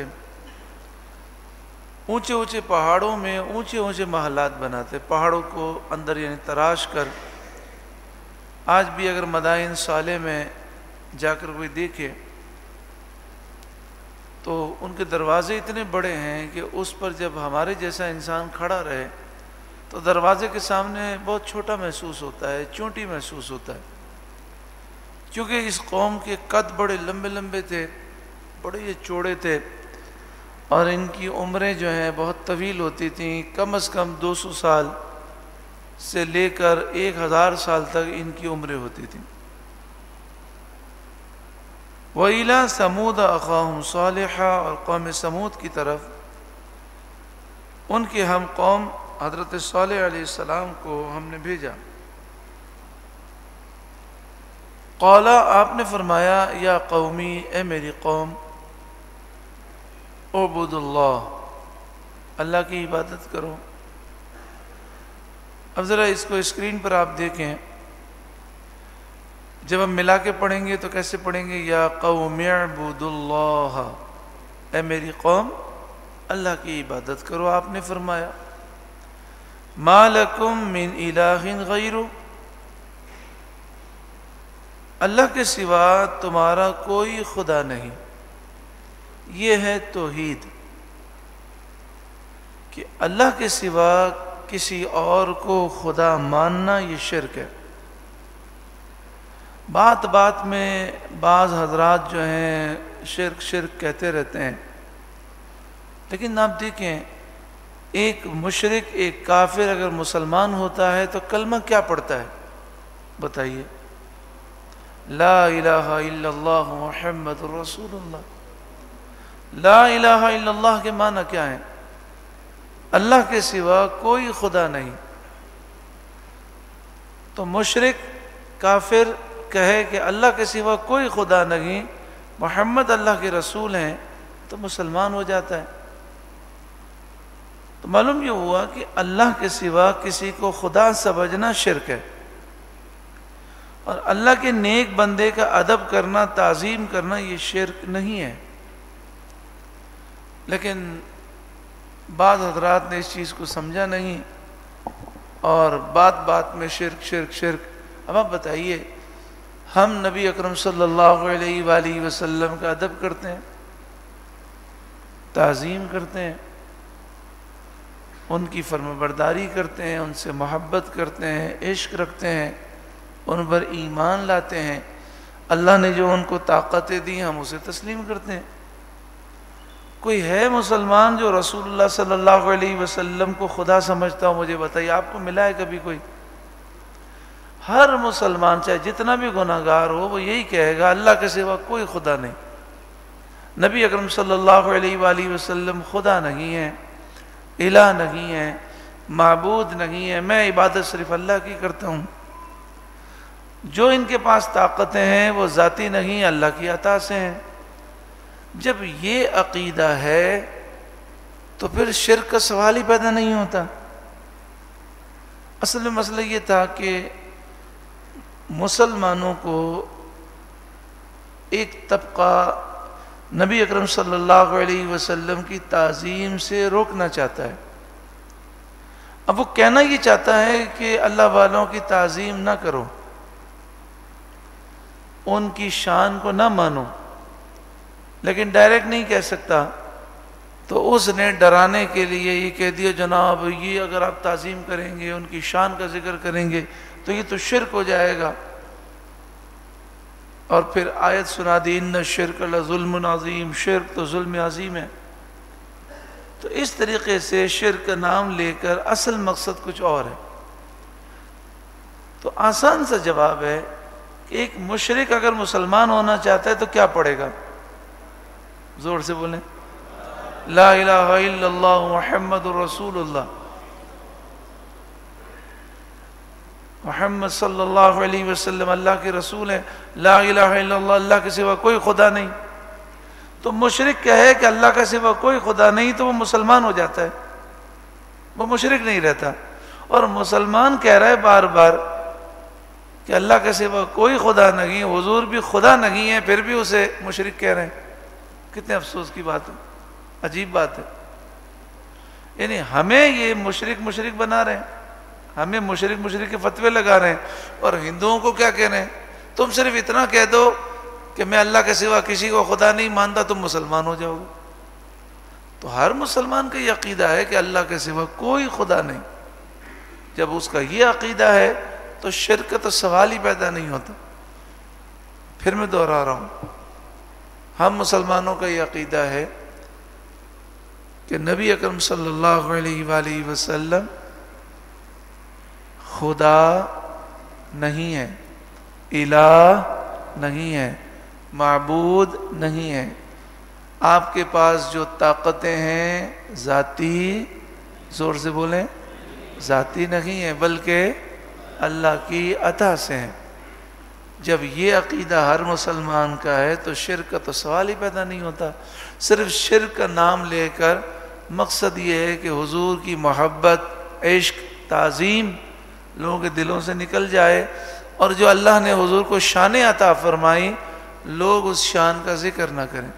اونچے اونچے پہاڑوں میں اونچے اونچے محلات بناتے، پہاڑوں کو اندر یعنی تراش کر۔ آج بھی اگر مدائن صالح میں جا کر کوئی دیکھے تو ان کے دروازے اتنے بڑے ہیں کہ اس پر جب ہمارے جیسا انسان کھڑا رہے تو دروازے کے سامنے بہت چھوٹا محسوس ہوتا ہے، چونٹی محسوس ہوتا ہے، کیونکہ اس قوم کے قد بڑے لمبے لمبے تھے، بڑے یہ چوڑے تھے اور ان کی عمریں جو ہیں بہت طویل ہوتی تھیں، کم از کم 200 سال سے لے کر 1000 سال تک ان کی عمریں ہوتی تھیں۔ وَإِلَىٰ ثَمُودَ أَخَاهُمْ صَالِحًا، اور قوم سمود کی طرف ان کے ہم قوم حضرت صالح علیہ السلام کو ہم نے بھیجا۔ قَالَ، آپ نے فرمایا، یا قومی، اے میری قوم، اعبدوا اللہ، اللہ کی عبادت کرو۔ اب ذرا اس کو اسکرین پر آپ دیکھیں، جب ہم ملا کے پڑھیں گے تو کیسے پڑھیں گے؟ یا قوم اعبدوا اللہ، اے میری قوم اللہ کی عبادت کرو۔ آپ نے فرمایا ما لکم من الہ غیرہ، اللہ کے سوا تمہارا کوئی خدا نہیں۔ یہ ہے توحید کہ اللہ کے سوا کسی اور کو خدا ماننا، یہ شرک ہے۔ بات بات میں بعض حضرات جو ہیں شرک شرک کہتے رہتے ہیں، لیکن آپ دیکھیں ایک مشرک، ایک کافر اگر مسلمان ہوتا ہے تو کلمہ کیا پڑھتا ہے؟ بتائیے، لا الہ الا اللہ محمد رسول اللہ۔ لا الہ الا اللہ کے معنی کیا ہیں؟ اللہ کے سوا کوئی خدا نہیں۔ تو مشرک کافر کہے کہ اللہ کے سوا کوئی خدا نہیں، محمد اللہ کے رسول ہیں، تو مسلمان ہو جاتا ہے۔ تو معلوم یہ ہوا کہ اللہ کے سوا کسی کو خدا سمجھنا شرک ہے، اور اللہ کے نیک بندے کا ادب کرنا، تعظیم کرنا، یہ شرک نہیں ہے۔ لیکن بعض حضرات نے اس چیز کو سمجھا نہیں، اور بات بات میں شرک شرک شرک۔ اب آپ بتائیے، ہم نبی اکرم صلی اللہ علیہ وآلہ وسلم کا ادب کرتے ہیں، تعظیم کرتے ہیں، ان کی فرمانبرداری کرتے ہیں، ان سے محبت کرتے ہیں، عشق رکھتے ہیں، ان پر ایمان لاتے ہیں، اللہ نے جو ان کو طاقتیں دی ہم اسے تسلیم کرتے ہیں۔ کوئی ہے مسلمان جو رسول اللہ صلی اللہ علیہ وسلم کو خدا سمجھتا ہو؟ مجھے بتائیے، آپ کو ملا ہے کبھی کوئی؟ ہر مسلمان چاہے جتنا بھی گناہ گار ہو، وہ یہی کہے گا اللہ کے سوا کوئی خدا نہیں، نبی اکرم صلی اللہ علیہ وآلہ وسلم خدا نہیں ہے، الہ نہیں ہے، معبود نہیں ہے، میں عبادت صرف اللہ کی کرتا ہوں۔ جو ان کے پاس طاقتیں ہیں وہ ذاتی نہیں، اللہ کی عطا سے ہیں۔ جب یہ عقیدہ ہے تو پھر شرک کا سوال ہی پیدا نہیں ہوتا۔ اصل میں مسئلہ یہ تھا کہ مسلمانوں کو ایک طبقہ نبی اکرم صلی اللہ علیہ وسلم کی تعظیم سے روکنا چاہتا ہے۔ اب وہ کہنا یہ چاہتا ہے کہ اللہ والوں کی تعظیم نہ کرو، ان کی شان کو نہ مانو، لیکن ڈائریکٹ نہیں کہہ سکتا۔ تو اس نے ڈرانے کے لیے یہ کہہ دیا، جناب یہ اگر آپ تعظیم کریں گے، ان کی شان کا ذکر کریں گے تو یہ تو شرک ہو جائے گا۔ اور پھر آیت سنا دی، ان الشرک لظلم عظیم، شرک تو ظلم عظیم ہے۔ تو اس طریقے سے شرک کا نام لے کر اصل مقصد کچھ اور ہے۔ تو آسان سا جواب ہے کہ ایک مشرک اگر مسلمان ہونا چاہتا ہے تو کیا پڑھے گا؟ زور سے بولیں، لا الہ الا اللہ محمد رسول اللہ، محمد صلی اللہ علیہ وسلم اللہ کے رسول ہیں، لا الہ الا اللہ، اللہ کے سوا کوئی خدا نہیں۔ تو مشرک کہے کہ اللہ کے سوا کوئی خدا نہیں تو وہ مسلمان ہو جاتا ہے، وہ مشرک نہیں رہتا۔ اور مسلمان کہہ رہا ہے بار بار کہ اللہ کے سوا کوئی خدا نہیں، حضور بھی خدا نہیں ہے، پھر بھی اسے مشرک کہہ رہے ہیں۔ کتنے افسوس کی بات ہے، عجیب بات ہے۔ یعنی ہمیں یہ مشرک مشرک بنا رہے ہیں، ہمیں مشرک مشرک کے فتوے لگا رہے ہیں، اور ہندوؤں کو کیا کہہ رہے ہیں؟ تم صرف اتنا کہہ دو کہ میں اللہ کے سوا کسی کو خدا نہیں مانتا، تم مسلمان ہو جاؤ گے۔ تو ہر مسلمان کا یہ عقیدہ ہے کہ اللہ کے سوا کوئی خدا نہیں۔ جب اس کا یہ عقیدہ ہے تو شرک کا تو سوال ہی پیدا نہیں ہوتا۔ پھر میں دوہرا رہا ہوں، ہم مسلمانوں کا یہ عقیدہ ہے کہ نبی اکرم صلی اللہ علیہ وآلہ وسلم خدا نہیں ہے، الہ نہیں ہے، معبود نہیں ہے. آپ کے پاس جو طاقتیں ہیں ذاتی، زور سے بولیں، ذاتی نہیں ہے بلکہ اللہ کی عطا سے ہیں. جب یہ عقیدہ ہر مسلمان کا ہے تو شرک کا تو سوال ہی پیدا نہیں ہوتا. صرف شرک کا نام لے کر مقصد یہ ہے کہ حضور کی محبت، عشق، تعظیم لوگوں کے دلوں سے نکل جائے، اور جو اللہ نے حضور کو شان عطا فرمائی لوگ اس شان کا ذکر نہ کریں.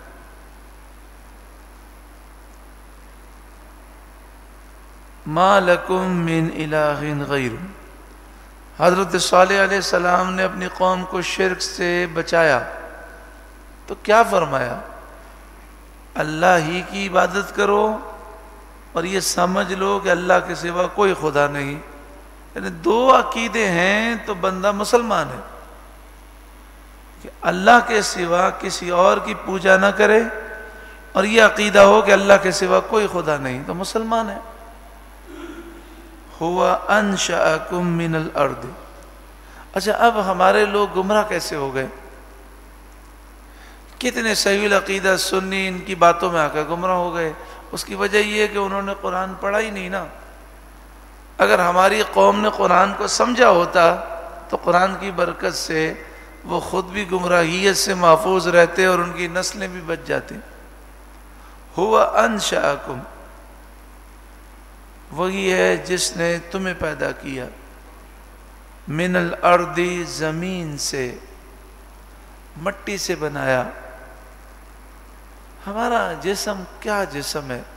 ما لکم من الہ غیر. حضرت صالح علیہ السلام نے اپنی قوم کو شرک سے بچایا تو کیا فرمایا؟ اللہ ہی کی عبادت کرو اور یہ سمجھ لو کہ اللہ کے سوا کوئی خدا نہیں. یعنی دو عقیدے ہیں تو بندہ مسلمان ہے، کہ اللہ کے سوا کسی اور کی پوجا نہ کرے، اور یہ عقیدہ ہو کہ اللہ کے سوا کوئی خدا نہیں تو مسلمان ہے. ہوا انشأکم من الارض. اچھا، اب ہمارے لوگ گمراہ کیسے ہو گئے؟ کتنے صحیح العقیدہ سنی ان کی باتوں میں آ کر گمراہ ہو گئے. اس کی وجہ یہ ہے کہ انہوں نے قرآن پڑھا ہی نہیں نا. اگر ہماری قوم نے قرآن کو سمجھا ہوتا تو قرآن کی برکت سے وہ خود بھی گمراہیت سے محفوظ رہتے اور ان کی نسلیں بھی بچ جاتی. ہوا انشأکم، وہی ہے جس نے تمہیں پیدا کیا، من الارض، زمین سے، مٹی سے بنایا. ہمارا جسم کیا جسم ہے!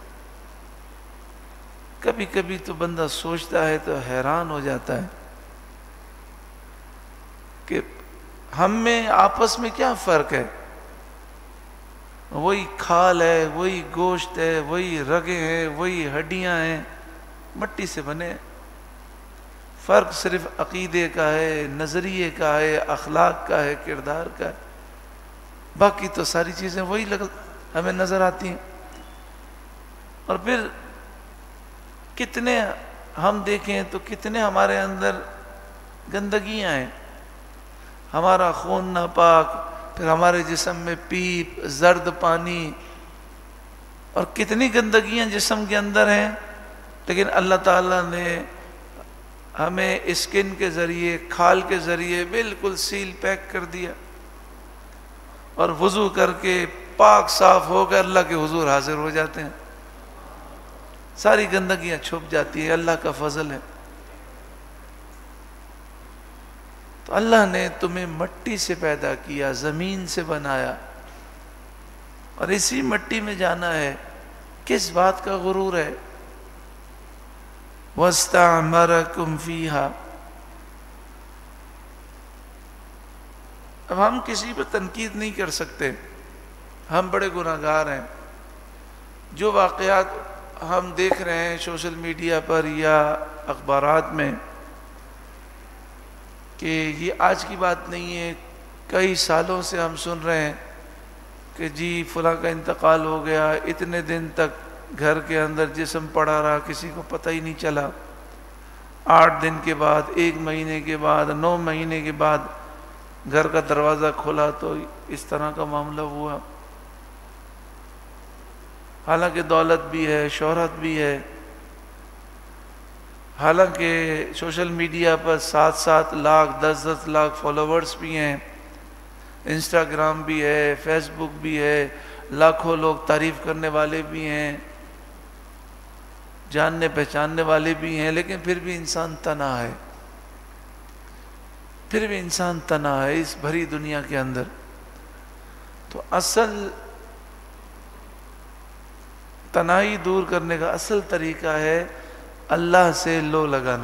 کبھی کبھی تو بندہ سوچتا ہے تو حیران ہو جاتا ہے کہ ہم میں آپس میں کیا فرق ہے. وہی کھال ہے، وہی گوشت ہے، وہی رگیں ہیں، وہی ہڈیاں ہیں، مٹی سے بنے. فرق صرف عقیدے کا ہے، نظریے کا ہے، اخلاق کا ہے، کردار کا ہے. باقی تو ساری چیزیں وہی ہمیں نظر آتی ہیں. اور پھر کتنے ہم دیکھیں تو کتنے ہمارے اندر گندگیاں ہیں. ہمارا خون ناپاک، پھر ہمارے جسم میں پیپ، زرد پانی، اور کتنی گندگیاں جسم کے اندر ہیں. لیکن اللہ تعالیٰ نے ہمیں اسکن کے ذریعے، کھال کے ذریعے بالکل سیل پیک کر دیا، اور وضو کر کے پاک صاف ہو کر اللہ کے حضور حاضر ہو جاتے ہیں. ساری گندگیاں چھپ جاتی ہیں. اللہ کا فضل ہے. تو اللہ نے تمہیں مٹی سے پیدا کیا، زمین سے بنایا، اور اسی مٹی میں جانا ہے. کس بات کا غرور ہے؟ وَاسْتَعْمَرَكُمْ فِيهَا. اب ہم کسی پہ تنقید نہیں کر سکتے، ہم بڑے گناہگار ہیں. جو واقعات ہم دیکھ رہے ہیں سوشل میڈیا پر یا اخبارات میں، کہ یہ آج کی بات نہیں ہے، کئی سالوں سے ہم سن رہے ہیں کہ جی فلاں کا انتقال ہو گیا، اتنے دن تک گھر کے اندر جسم پڑا رہا، کسی کو پتہ ہی نہیں چلا. 8 دن کے بعد، 1 مہینے کے بعد، 9 مہینے کے بعد گھر کا دروازہ کھولا تو اس طرح کا معاملہ ہوا. حالانکہ دولت بھی ہے، شہرت بھی ہے، حالانکہ سوشل میڈیا پر 7-7 لاکھ 10-10 لاکھ فالوورز بھی ہیں، انسٹاگرام بھی ہے، فیس بک بھی ہے، لاکھوں لوگ تعریف کرنے والے بھی ہیں، جاننے پہچاننے والے بھی ہیں. لیکن پھر بھی انسان تنہا ہے، پھر بھی انسان تنہا ہے اس بھری دنیا کے اندر. تو اصل تنہائی دور کرنے کا اصل طریقہ ہے اللہ سے لو لگانا.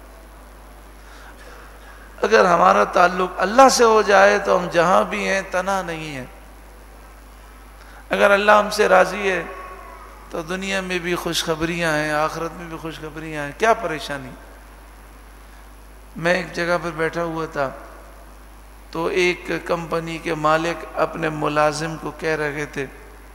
اگر ہمارا تعلق اللہ سے ہو جائے تو ہم جہاں بھی ہیں تنہا نہیں ہیں. اگر اللہ ہم سے راضی ہے تو دنیا میں بھی خوشخبریاں ہیں، آخرت میں بھی خوشخبریاں ہیں. کیا پریشانی! میں ایک جگہ پر بیٹھا ہوا تھا تو ایک کمپنی کے مالک اپنے ملازم کو کہہ رہے تھے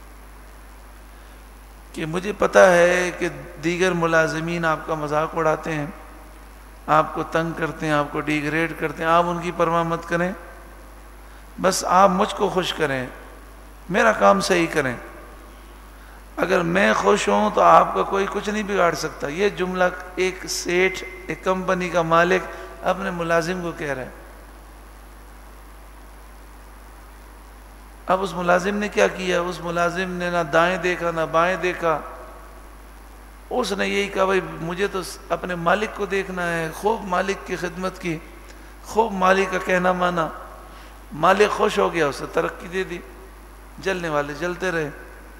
کہ مجھے پتہ ہے کہ دیگر ملازمین آپ کا مذاق اڑاتے ہیں، آپ کو تنگ کرتے ہیں، آپ کو ڈیگریڈ کرتے ہیں، آپ ان کی پرواہ مت کریں، بس آپ مجھ کو خوش کریں، میرا کام صحیح کریں، اگر میں خوش ہوں تو آپ کا کوئی کچھ نہیں بگاڑ سکتا۔ یہ جملہ ایک سیٹھ، ایک کمپنی کا مالک اپنے ملازم کو کہہ رہا ہے۔ اب اس ملازم نے کیا کیا؟ اس ملازم نے نہ دائیں دیکھا نہ بائیں دیکھا، اس نے یہی کہا بھائی مجھے تو اپنے مالک کو دیکھنا ہے، خوب مالک کی خدمت کی، خوب مالک کا کہنا مانا، مالک خوش ہو گیا، اسے ترقی دے دی، جلنے والے جلتے رہے۔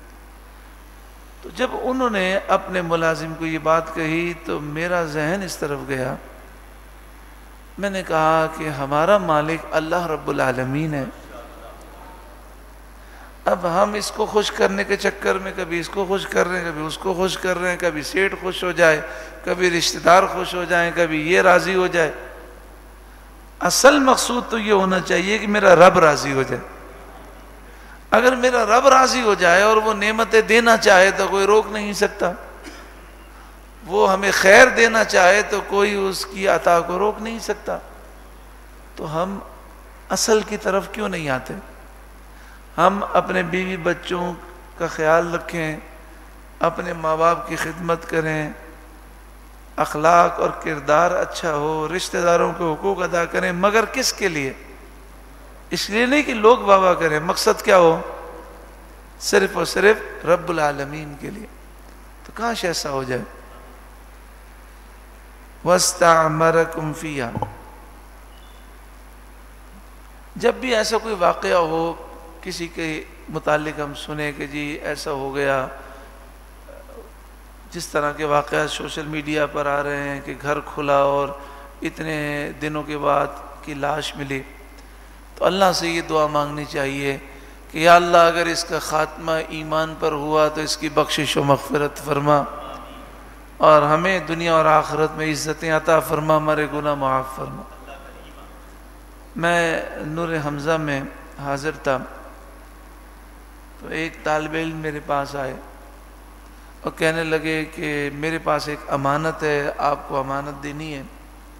تو جب انہوں نے اپنے ملازم کو یہ بات کہی تو میرا ذہن اس طرف گیا، میں نے کہا کہ ہمارا مالک اللہ رب العالمین ہے، اب ہم اس کو خوش کرنے کے چکر میں کبھی اس کو خوش کر رہے ہیں، کبھی اس کو خوش کر رہے ہیں، کبھی سیٹھ خوش ہو جائے، کبھی رشتہ دار خوش ہو جائیں، کبھی یہ راضی ہو جائے۔ اصل مقصود تو یہ ہونا چاہیے کہ میرا رب راضی ہو جائے۔ اگر میرا رب راضی ہو جائے اور وہ نعمتیں دینا چاہے تو کوئی روک نہیں سکتا، وہ ہمیں خیر دینا چاہے تو کوئی اس کی عطا کو روک نہیں سکتا۔ تو ہم اصل کی طرف کیوں نہیں آتے؟ ہم اپنے بیوی بچوں کا خیال رکھیں، اپنے ماں باپ کی خدمت کریں، اخلاق اور کردار اچھا ہو، رشتہ داروں کے حقوق ادا کریں، مگر کس کے لیے؟ اس لیے نہیں کہ لوگ واہ واہ کریں، مقصد کیا ہو؟ صرف اور صرف رب العالمین کے لیے۔ تو کاش ایسا ہو جائے۔ وَاسْتَعْمَرَكُمْ فِيهَا، جب بھی ایسا کوئی واقعہ ہو، کسی کے متعلق ہم سنیں کہ جی ایسا ہو گیا، جس طرح کے واقعات سوشل میڈیا پر آ رہے ہیں کہ گھر کھلا اور اتنے دنوں کے بعد کی لاش ملی، تو اللہ سے یہ دعا مانگنی چاہیے کہ یا اللہ اگر اس کا خاتمہ ایمان پر ہوا تو اس کی بخشش و مغفرت فرما، اور ہمیں دنیا اور آخرت میں عزتیں عطا فرما، ہمارے گناہ معاف فرما۔ میں نور حمزہ میں حاضر تھا تو ایک طالب علم میرے پاس آئے اور کہنے لگے کہ میرے پاس ایک امانت ہے، آپ کو امانت دینی ہے۔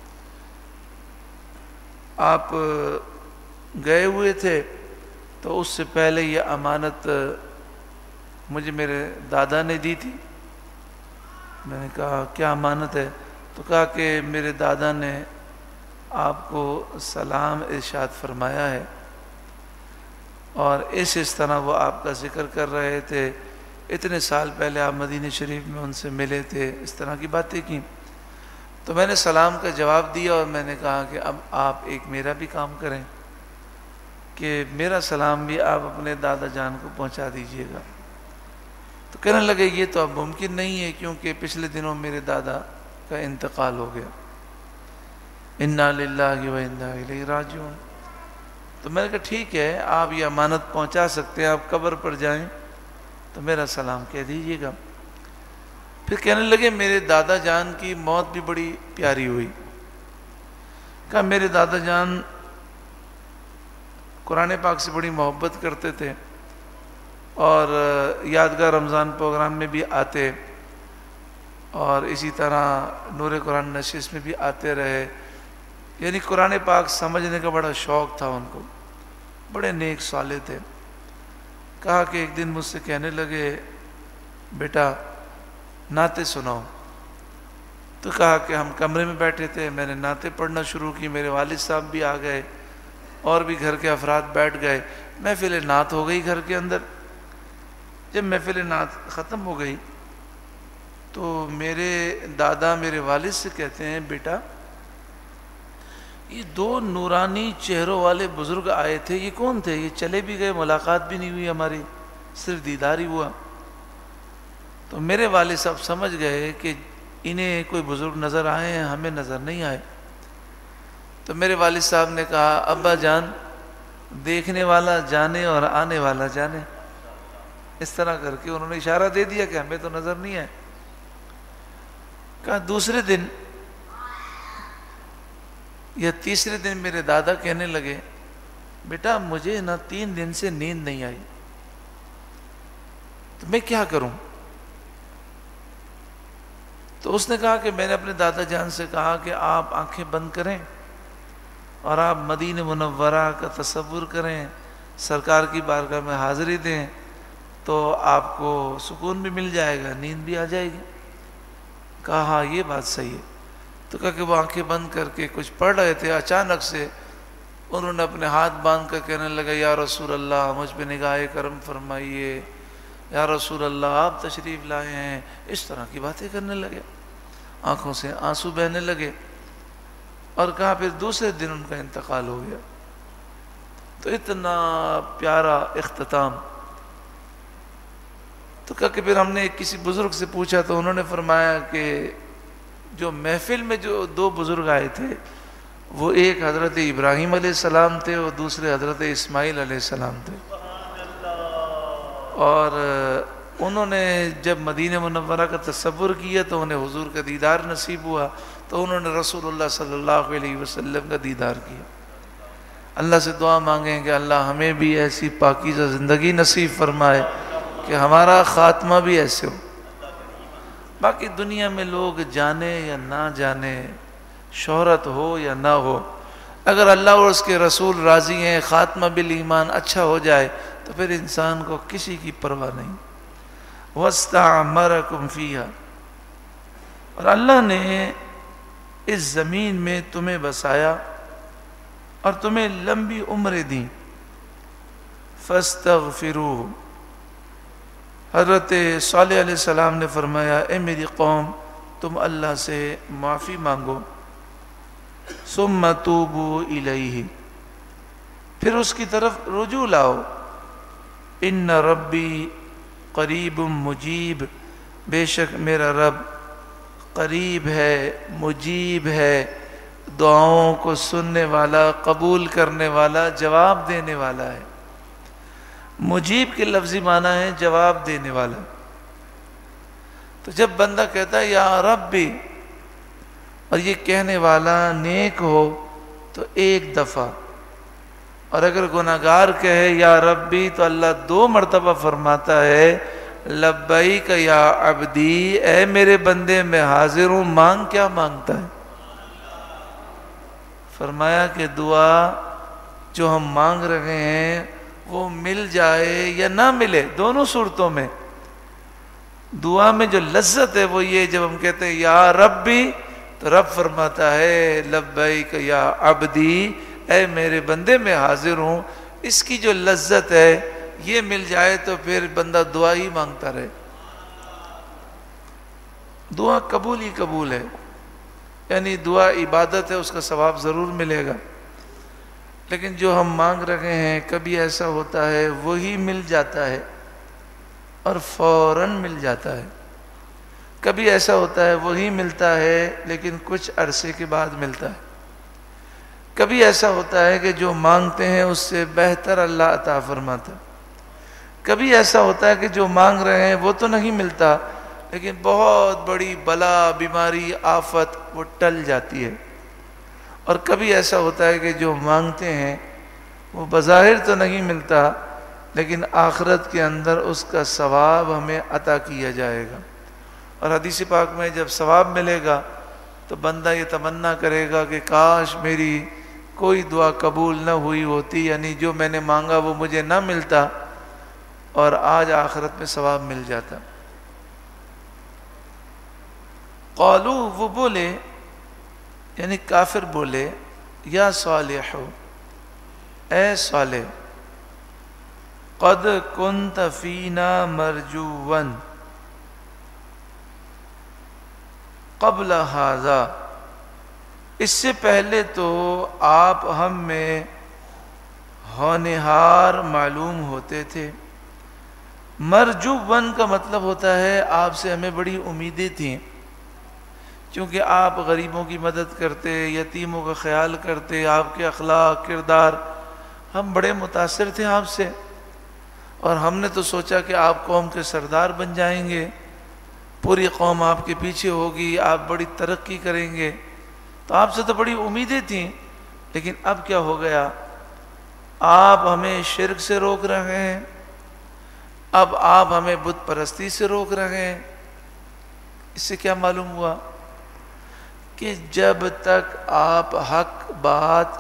آپ گئے ہوئے تھے تو اس سے پہلے یہ امانت مجھے میرے دادا نے دی تھی۔ میں نے کہا کیا امانت ہے؟ تو کہا کہ میرے دادا نے آپ کو سلام ارشاد فرمایا ہے، اور اس طرح وہ آپ کا ذکر کر رہے تھے، اتنے سال پہلے آپ مدینہ شریف میں ان سے ملے تھے، اس طرح کی باتیں کی۔ تو میں نے سلام کا جواب دیا اور میں نے کہا کہ اب آپ ایک میرا بھی کام کریں کہ میرا سلام بھی آپ اپنے دادا جان کو پہنچا دیجئے گا۔ تو کہنے لگے یہ تو اب ممکن نہیں ہے کیونکہ پچھلے دنوں میرے دادا کا انتقال ہو گیا، انا للہ و انا الیہ راجعون۔ تو میں نے کہا ٹھیک ہے، آپ یہ امانت پہنچا سکتے ہیں، آپ قبر پر جائیں تو میرا سلام کہہ دیجئے گا۔ پھر کہنے لگے میرے دادا جان کی موت بھی بڑی پیاری ہوئی۔ کہا میرے دادا جان قرآن پاک سے بڑی محبت کرتے تھے اور یادگار رمضان پروگرام میں بھی آتے، اور اسی طرح نور قرآن نشست میں بھی آتے رہے، یعنی قرآن پاک سمجھنے کا بڑا شوق تھا ان کو، بڑے نیک صالح تھے۔ کہا کہ ایک دن مجھ سے کہنے لگے بیٹا نعتیں سناؤ۔ تو کہا کہ ہم کمرے میں بیٹھے تھے، میں نے نعتیں پڑھنا شروع کی، میرے والد صاحب بھی آ گئے اور بھی گھر کے افراد بیٹھ گئے، محفل نعت ہو گئی گھر کے اندر۔ جب محفل نعت ختم ہو گئی تو میرے دادا میرے والد سے کہتے ہیں بیٹا یہ دو نورانی چہروں والے بزرگ آئے تھے، یہ کون تھے؟ یہ چلے بھی گئے، ملاقات بھی نہیں ہوئی ہماری، صرف دیدار ہی ہوا۔ تو میرے والد صاحب سمجھ گئے کہ انہیں کوئی بزرگ نظر آئے ہیں، ہمیں نظر نہیں آئے۔ تو میرے والد صاحب نے کہا ابا جان دیکھنے والا جانے اور آنے والا جانے، اس طرح کر کے انہوں نے اشارہ دے دیا کہ ہمیں تو نظر نہیں آئے۔ کہا دوسرے دن یا تیسرے دن میرے دادا کہنے لگے بیٹا مجھے نہ 3 دن سے نیند نہیں آئی، تو میں کیا کروں؟ تو اس نے کہا کہ میں نے اپنے دادا جان سے کہا کہ آپ آنکھیں بند کریں اور آپ مدینہ منورہ کا تصور کریں، سرکار کی بارگاہ میں حاضری دیں، تو آپ کو سکون بھی مل جائے گا، نیند بھی آ جائے گی۔ کہا ہاں یہ بات صحیح ہے۔ تو کہا کہ وہ آنکھیں بند کر کے کچھ پڑھ رہے تھے، اچانک سے انہوں نے اپنے ہاتھ باندھ کر کہنے لگا یا رسول اللہ مجھ پہ نگاہ کرم فرمائیے، یا رسول اللہ آپ تشریف لائے ہیں، اس طرح کی باتیں کرنے لگے، آنکھوں سے آنسو بہنے لگے، اور کہا پھر دوسرے دن ان کا انتقال ہو گیا۔ تو اتنا پیارا اختتام۔ تو کہا کہ پھر ہم نے کسی بزرگ سے پوچھا تو انہوں نے فرمایا کہ جو محفل میں جو 2 بزرگ آئے تھے وہ ایک حضرت ابراہیم علیہ السلام تھے اور دوسرے حضرت اسماعیل علیہ السلام تھے، اور انہوں نے جب مدینہ منورہ کا تصور کیا تو انہیں حضور کا دیدار نصیب ہوا، تو انہوں نے رسول اللہ صلی اللہ علیہ وسلم کا دیدار کیا۔ اللہ سے دعا مانگیں کہ اللہ ہمیں بھی ایسی پاکیزہ زندگی نصیب فرمائے کہ ہمارا خاتمہ بھی ایسے ہو۔ باقی دنیا میں لوگ جانے یا نہ جانے، شہرت ہو یا نہ ہو، اگر اللہ اور اس کے رسول راضی ہیں، خاتمہ بالایمان اچھا ہو جائے تو پھر انسان کو کسی کی پرواہ نہیں۔ وَاسْتَعْمَرَكُمْ فِيهَا، اور اللہ نے اس زمین میں تمہیں بسایا اور تمہیں لمبی عمریں دیں۔ فَاسْتَغْفِرُوهُ، حضرت صالح علیہ السلام نے فرمایا اے میری قوم تم اللہ سے معافی مانگو، ثُمَّ تُوبُوا إِلَيْهِ، پھر اس کی طرف رجوع لاؤ۔ ان ربی قریب مجیب، بے شک میرا رب قریب ہے، مجیب ہے، دعاؤں کو سننے والا، قبول کرنے والا، جواب دینے والا ہے۔ مجیب کے لفظی معنی ہے جواب دینے والا۔ تو جب بندہ کہتا ہے یا ربی، اور یہ کہنے والا نیک ہو تو 1 دفعہ، اور اگر گناہگار کہے یا ربی تو اللہ 2 مرتبہ فرماتا ہے لبیک یا عبدی، اے میرے بندے میں حاضر ہوں، مانگ کیا مانگتا ہے؟ فرمایا کہ دعا جو ہم مانگ رہے ہیں وہ مل جائے یا نہ ملے، دونوں صورتوں میں دعا میں جو لذت ہے وہ یہ جب ہم کہتے ہیں یا ربی تو رب فرماتا ہے لبیک یا عبدی، اے میرے بندے میں حاضر ہوں، اس کی جو لذت ہے یہ مل جائے تو پھر بندہ دعا ہی مانگتا رہے۔ دعا قبول ہی قبول ہے، یعنی دعا عبادت ہے، اس کا ثواب ضرور ملے گا، لیکن جو ہم مانگ رہے ہیں کبھی ایسا ہوتا ہے وہی مل جاتا ہے اور فوراً مل جاتا ہے، کبھی ایسا ہوتا ہے وہی ملتا ہے لیکن کچھ عرصے کے بعد ملتا ہے، کبھی ایسا ہوتا ہے کہ جو مانگتے ہیں اس سے بہتر اللہ عطا فرماتا ہے، کبھی ایسا ہوتا ہے کہ جو مانگ رہے ہیں وہ تو نہیں ملتا لیکن بہت بڑی بلا، بیماری، آفت وہ ٹل جاتی ہے، اور کبھی ایسا ہوتا ہے کہ جو مانگتے ہیں وہ بظاہر تو نہیں ملتا لیکن آخرت کے اندر اس کا ثواب ہمیں عطا کیا جائے گا، اور حدیث پاک میں جب ثواب ملے گا تو بندہ یہ تمنا کرے گا کہ کاش میری کوئی دعا قبول نہ ہوئی ہوتی، یعنی جو میں نے مانگا وہ مجھے نہ ملتا اور آج آخرت میں ثواب مل جاتا۔ قالو، وہ بولے یعنی کافر بولے یا صالح، اے صالح، قد کنت فینا مرجوا قبل ھذا، اس سے پہلے تو آپ ہم میں ہونہار معلوم ہوتے تھے۔ مرجوًا کا مطلب ہوتا ہے آپ سے ہمیں بڑی امیدیں تھیں، کیونکہ آپ غریبوں کی مدد کرتے، یتیموں کا خیال کرتے، آپ کے اخلاق، کردار، ہم بڑے متاثر تھے آپ سے، اور ہم نے تو سوچا کہ آپ قوم کے سردار بن جائیں گے، پوری قوم آپ کے پیچھے ہوگی، آپ بڑی ترقی کریں گے، تو آپ سے تو بڑی امیدیں تھیں، لیکن اب کیا ہو گیا؟ آپ ہمیں شرک سے روک رہے ہیں، اب آپ ہمیں بت پرستی سے روک رہے ہیں۔ اس سے کیا معلوم ہوا کہ جب تک آپ حق بات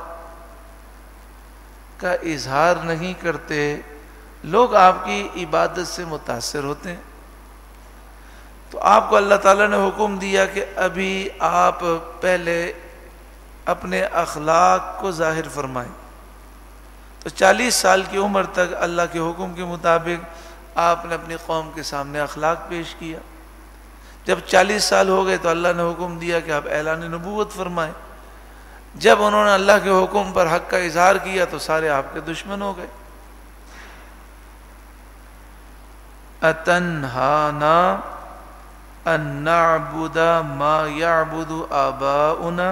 کا اظہار نہیں کرتے لوگ آپ کی عبادت سے متاثر ہوتے ہیں۔ تو آپ کو اللہ تعالیٰ نے حکم دیا کہ ابھی آپ پہلے اپنے اخلاق کو ظاہر فرمائیں۔ تو 40 سال کی عمر تک اللہ کے حکم کے مطابق آپ نے اپنی قوم کے سامنے اخلاق پیش کیا۔ جب 40 سال ہو گئے تو اللہ نے حکم دیا کہ آپ اعلان نبوت فرمائیں۔ جب انہوں نے اللہ کے حکم پر حق کا اظہار کیا تو سارے آپ کے دشمن ہو گئے۔ اتنہانا ان نعبد ما یعبد آباؤنا،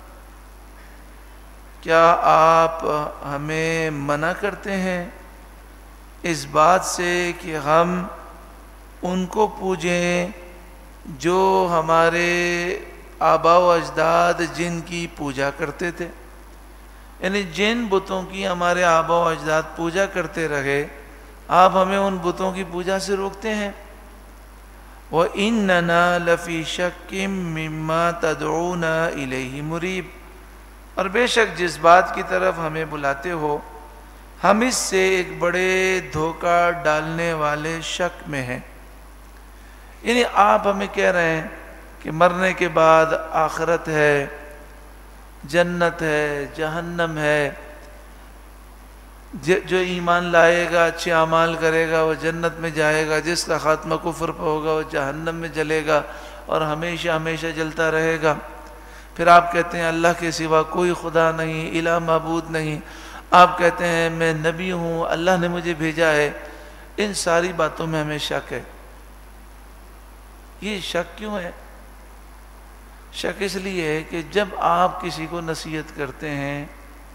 کیا آپ ہمیں منع کرتے ہیں اس بات سے کہ ہم ان کو پوجیں جو ہمارے آباء و اجداد جن کی پوجا کرتے تھے؟ یعنی جن بتوں کی ہمارے آباء و اجداد پوجا کرتے رہے آپ ہمیں ان بتوں کی پوجا سے روکتے ہیں۔ وَإِنَّنَا لَفِي شَكٍّ مِّمَّا تَدْعُونَا إِلَيْهِ مُرِيبٍ، اور بے شک جس بات کی طرف ہمیں بلاتے ہو ہم اس سے ایک بڑے دھوکہ ڈالنے والے شک میں ہیں۔ یعنی آپ ہمیں کہہ رہے ہیں کہ مرنے کے بعد آخرت ہے، جنت ہے، جہنم ہے، جو ایمان لائے گا اچھے اعمال کرے گا وہ جنت میں جائے گا، جس کا خاتمہ کفر پہ ہوگا وہ جہنم میں جلے گا اور ہمیشہ ہمیشہ جلتا رہے گا۔ پھر آپ کہتے ہیں اللہ کے سوا کوئی خدا نہیں، الہ معبود نہیں۔ آپ کہتے ہیں میں نبی ہوں، اللہ نے مجھے بھیجا ہے۔ ان ساری باتوں میں ہمیں شک ہے۔ یہ شک کیوں ہے؟ شک اس لیے ہے کہ جب آپ کسی کو نصیحت کرتے ہیں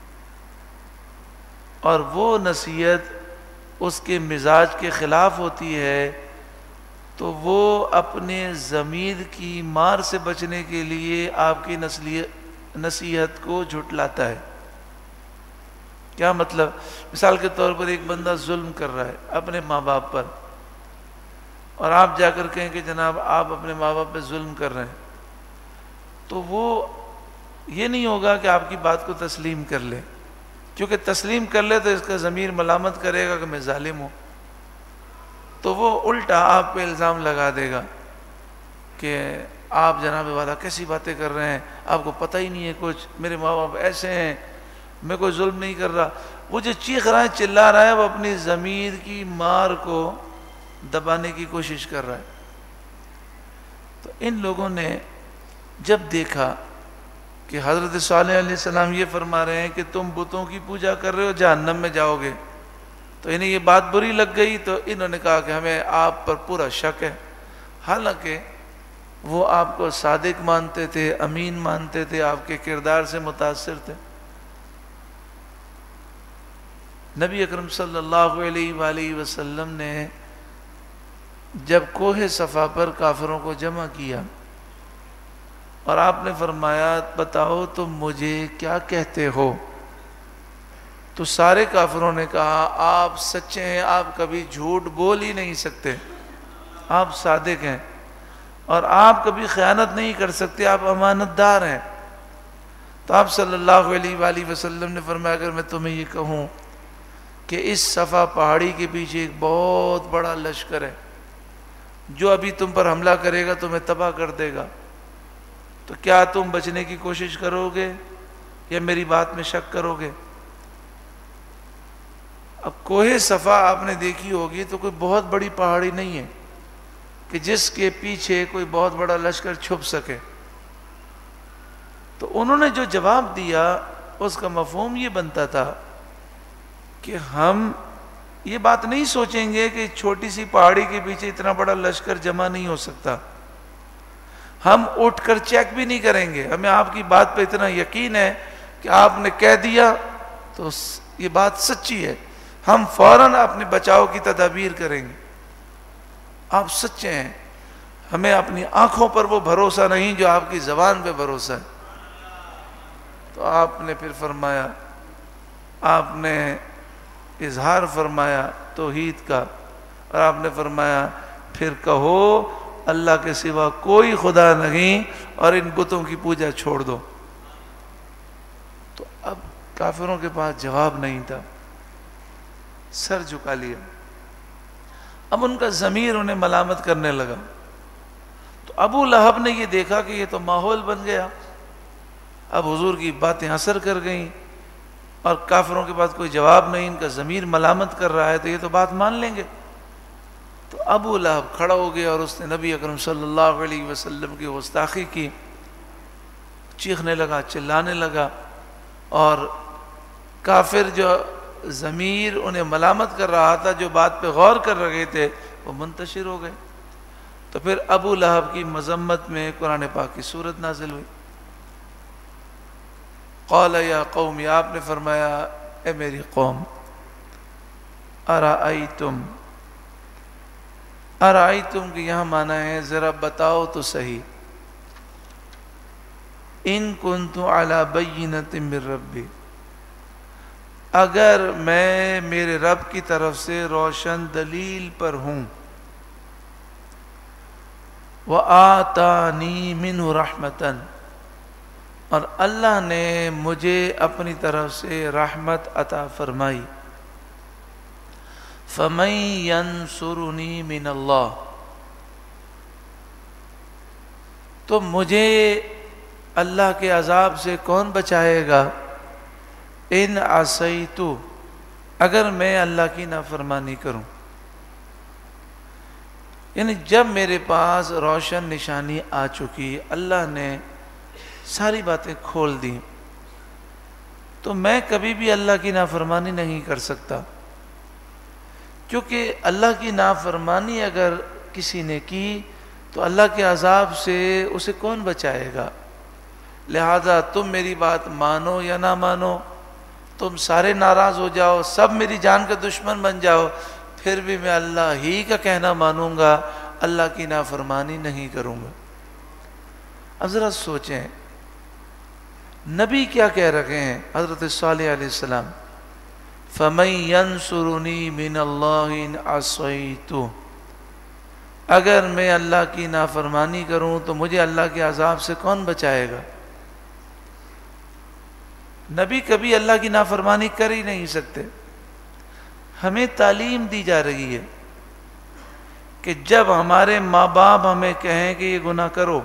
اور وہ نصیحت اس کے مزاج کے خلاف ہوتی ہے تو وہ اپنے ضمیر کی مار سے بچنے کے لیے آپ کی نصیحت کو جھٹلاتا ہے۔ کیا مطلب؟ مثال کے طور پر ایک بندہ ظلم کر رہا ہے اپنے ماں باپ پر، اور آپ جا کر کہیں کہ جناب آپ اپنے ماں باپ پہ ظلم کر رہے ہیں، تو وہ یہ نہیں ہوگا کہ آپ کی بات کو تسلیم کر لے، کیونکہ تسلیم کر لے تو اس کا ضمیر ملامت کرے گا کہ میں ظالم ہوں، تو وہ الٹا آپ پہ الزام لگا دے گا کہ آپ جناب والا کیسی باتیں کر رہے ہیں، آپ کو پتہ ہی نہیں ہے کچھ، میرے ماں باپ ایسے ہیں، میں کوئی ظلم نہیں کر رہا۔ وہ جو چیخ رہا ہے چلا رہا ہے وہ اپنی ضمیر کی مار کو دبانے کی کوشش کر رہا ہے۔ تو ان لوگوں نے جب دیکھا کہ حضرت صالح علیہ السلام یہ فرما رہے ہیں کہ تم بتوں کی پوجا کر رہے ہو جہنم میں جاؤ گے، تو انہیں یہ بات بری لگ گئی، تو انہوں نے کہا کہ ہمیں آپ پر پورا شک ہے۔ حالانکہ وہ آپ کو صادق مانتے تھے، امین مانتے تھے، آپ کے کردار سے متاثر تھے۔ نبی اکرم صلی اللہ علیہ وآلہ وسلم نے جب کوہ صفا پر کافروں کو جمع کیا اور آپ نے فرمایا بتاؤ تم مجھے کیا کہتے ہو، تو سارے کافروں نے کہا آپ سچے ہیں، آپ کبھی جھوٹ بول ہی نہیں سکتے، آپ صادق ہیں اور آپ کبھی خیانت نہیں کر سکتے، آپ امانت دار ہیں۔ تو آپ صلی اللہ علیہ وآلہ وسلم نے فرمایا اگر میں تمہیں یہ کہوں کہ اس صفا پہاڑی کے پیچھے ایک بہت بڑا لشکر ہے جو ابھی تم پر حملہ کرے گا تمہیں تباہ کر دے گا، تو کیا تم بچنے کی کوشش کرو گے یا میری بات میں شک کرو گے؟ اب کوہ صفا آپ نے دیکھی ہوگی تو کوئی بہت بڑی پہاڑی نہیں ہے کہ جس کے پیچھے کوئی بہت بڑا لشکر چھپ سکے۔ تو انہوں نے جو جواب دیا اس کا مفہوم یہ بنتا تھا کہ ہم یہ بات نہیں سوچیں گے کہ چھوٹی سی پہاڑی کے پیچھے اتنا بڑا لشکر جمع نہیں ہو سکتا، ہم اٹھ کر چیک بھی نہیں کریں گے، ہمیں آپ کی بات پہ اتنا یقین ہے کہ آپ نے کہہ دیا تو یہ بات سچی ہے، ہم فوراً اپنے بچاؤ کی تدابیر کریں گے۔ آپ سچے ہیں، ہمیں اپنی آنکھوں پر وہ بھروسہ نہیں جو آپ کی زبان پہ بھروسہ ہے۔ تو آپ نے پھر فرمایا، آپ نے اظہار فرمایا توحید کا، اور آپ نے فرمایا پھر کہو اللہ کے سوا کوئی خدا نہیں اور ان بتوں کی پوجا چھوڑ دو۔ تو اب کافروں کے پاس جواب نہیں تھا، سر جھکا لیا۔ اب ان کا ضمیر انہیں ملامت کرنے لگا۔ تو ابو لہب نے یہ دیکھا کہ یہ تو ماحول بن گیا، اب حضور کی باتیں اثر کر گئیں اور کافروں کے پاس کوئی جواب نہیں، ان کا ضمیر ملامت کر رہا ہے تو یہ تو بات مان لیں گے۔ تو ابو لہب کھڑا ہو گیا اور اس نے نبی اکرم صلی اللہ علیہ وسلم کی گستاخی کی، چیخنے لگا، چلانے لگا، اور کافر جو ضمیر انہیں ملامت کر رہا تھا، جو بات پہ غور کر رہے تھے، وہ منتشر ہو گئے۔ تو پھر ابو لہب کی مذمت میں قرآن پاک کی سورت نازل ہوئی۔ قال یا قوم، آپ نے فرمایا اے میری قوم، ارائیتم، ارائیتم کہ یہاں معنی ہے ذرا بتاؤ تو صحیح، ان کنت علی بینۃ من ربی، اگر میں میرے رب کی طرف سے روشن دلیل پر ہوں، وآتانی منہ رحمتاً، اور اللہ نے مجھے اپنی طرف سے رحمت عطا فرمائی، فمن ینصرنی من اللہ، تو مجھے اللہ کے عذاب سے کون بچائے گا، ان عصیتو، اگر میں اللہ کی نافرمانی کروں۔ یعنی جب میرے پاس روشن نشانی آ چکی، اللہ نے ساری باتیں کھول دی، تو میں کبھی بھی اللہ کی نافرمانی نہیں کر سکتا، کیونکہ اللہ کی نافرمانی اگر کسی نے کی تو اللہ کے عذاب سے اسے کون بچائے گا۔ لہذا تم میری بات مانو یا نہ مانو، تم سارے ناراض ہو جاؤ، سب میری جان کا دشمن بن جاؤ، پھر بھی میں اللہ ہی کا کہنا مانوں گا، اللہ کی نافرمانی نہیں کروں گا۔ اب ذرا سوچیں نبی کیا کہہ رہے ہیں، حضرت صالح علیہ السلام، فَمَن يَنصُرُنِي مِنَ اللَّهِ إِنْ عَصَيْتُ، اگر میں اللہ کی نافرمانی کروں تو مجھے اللہ کے عذاب سے کون بچائے گا۔ نبی کبھی اللہ کی نافرمانی کر ہی نہیں سکتے۔ ہمیں تعلیم دی جا رہی ہے کہ جب ہمارے ماں باپ ہمیں کہیں کہ یہ گناہ کرو،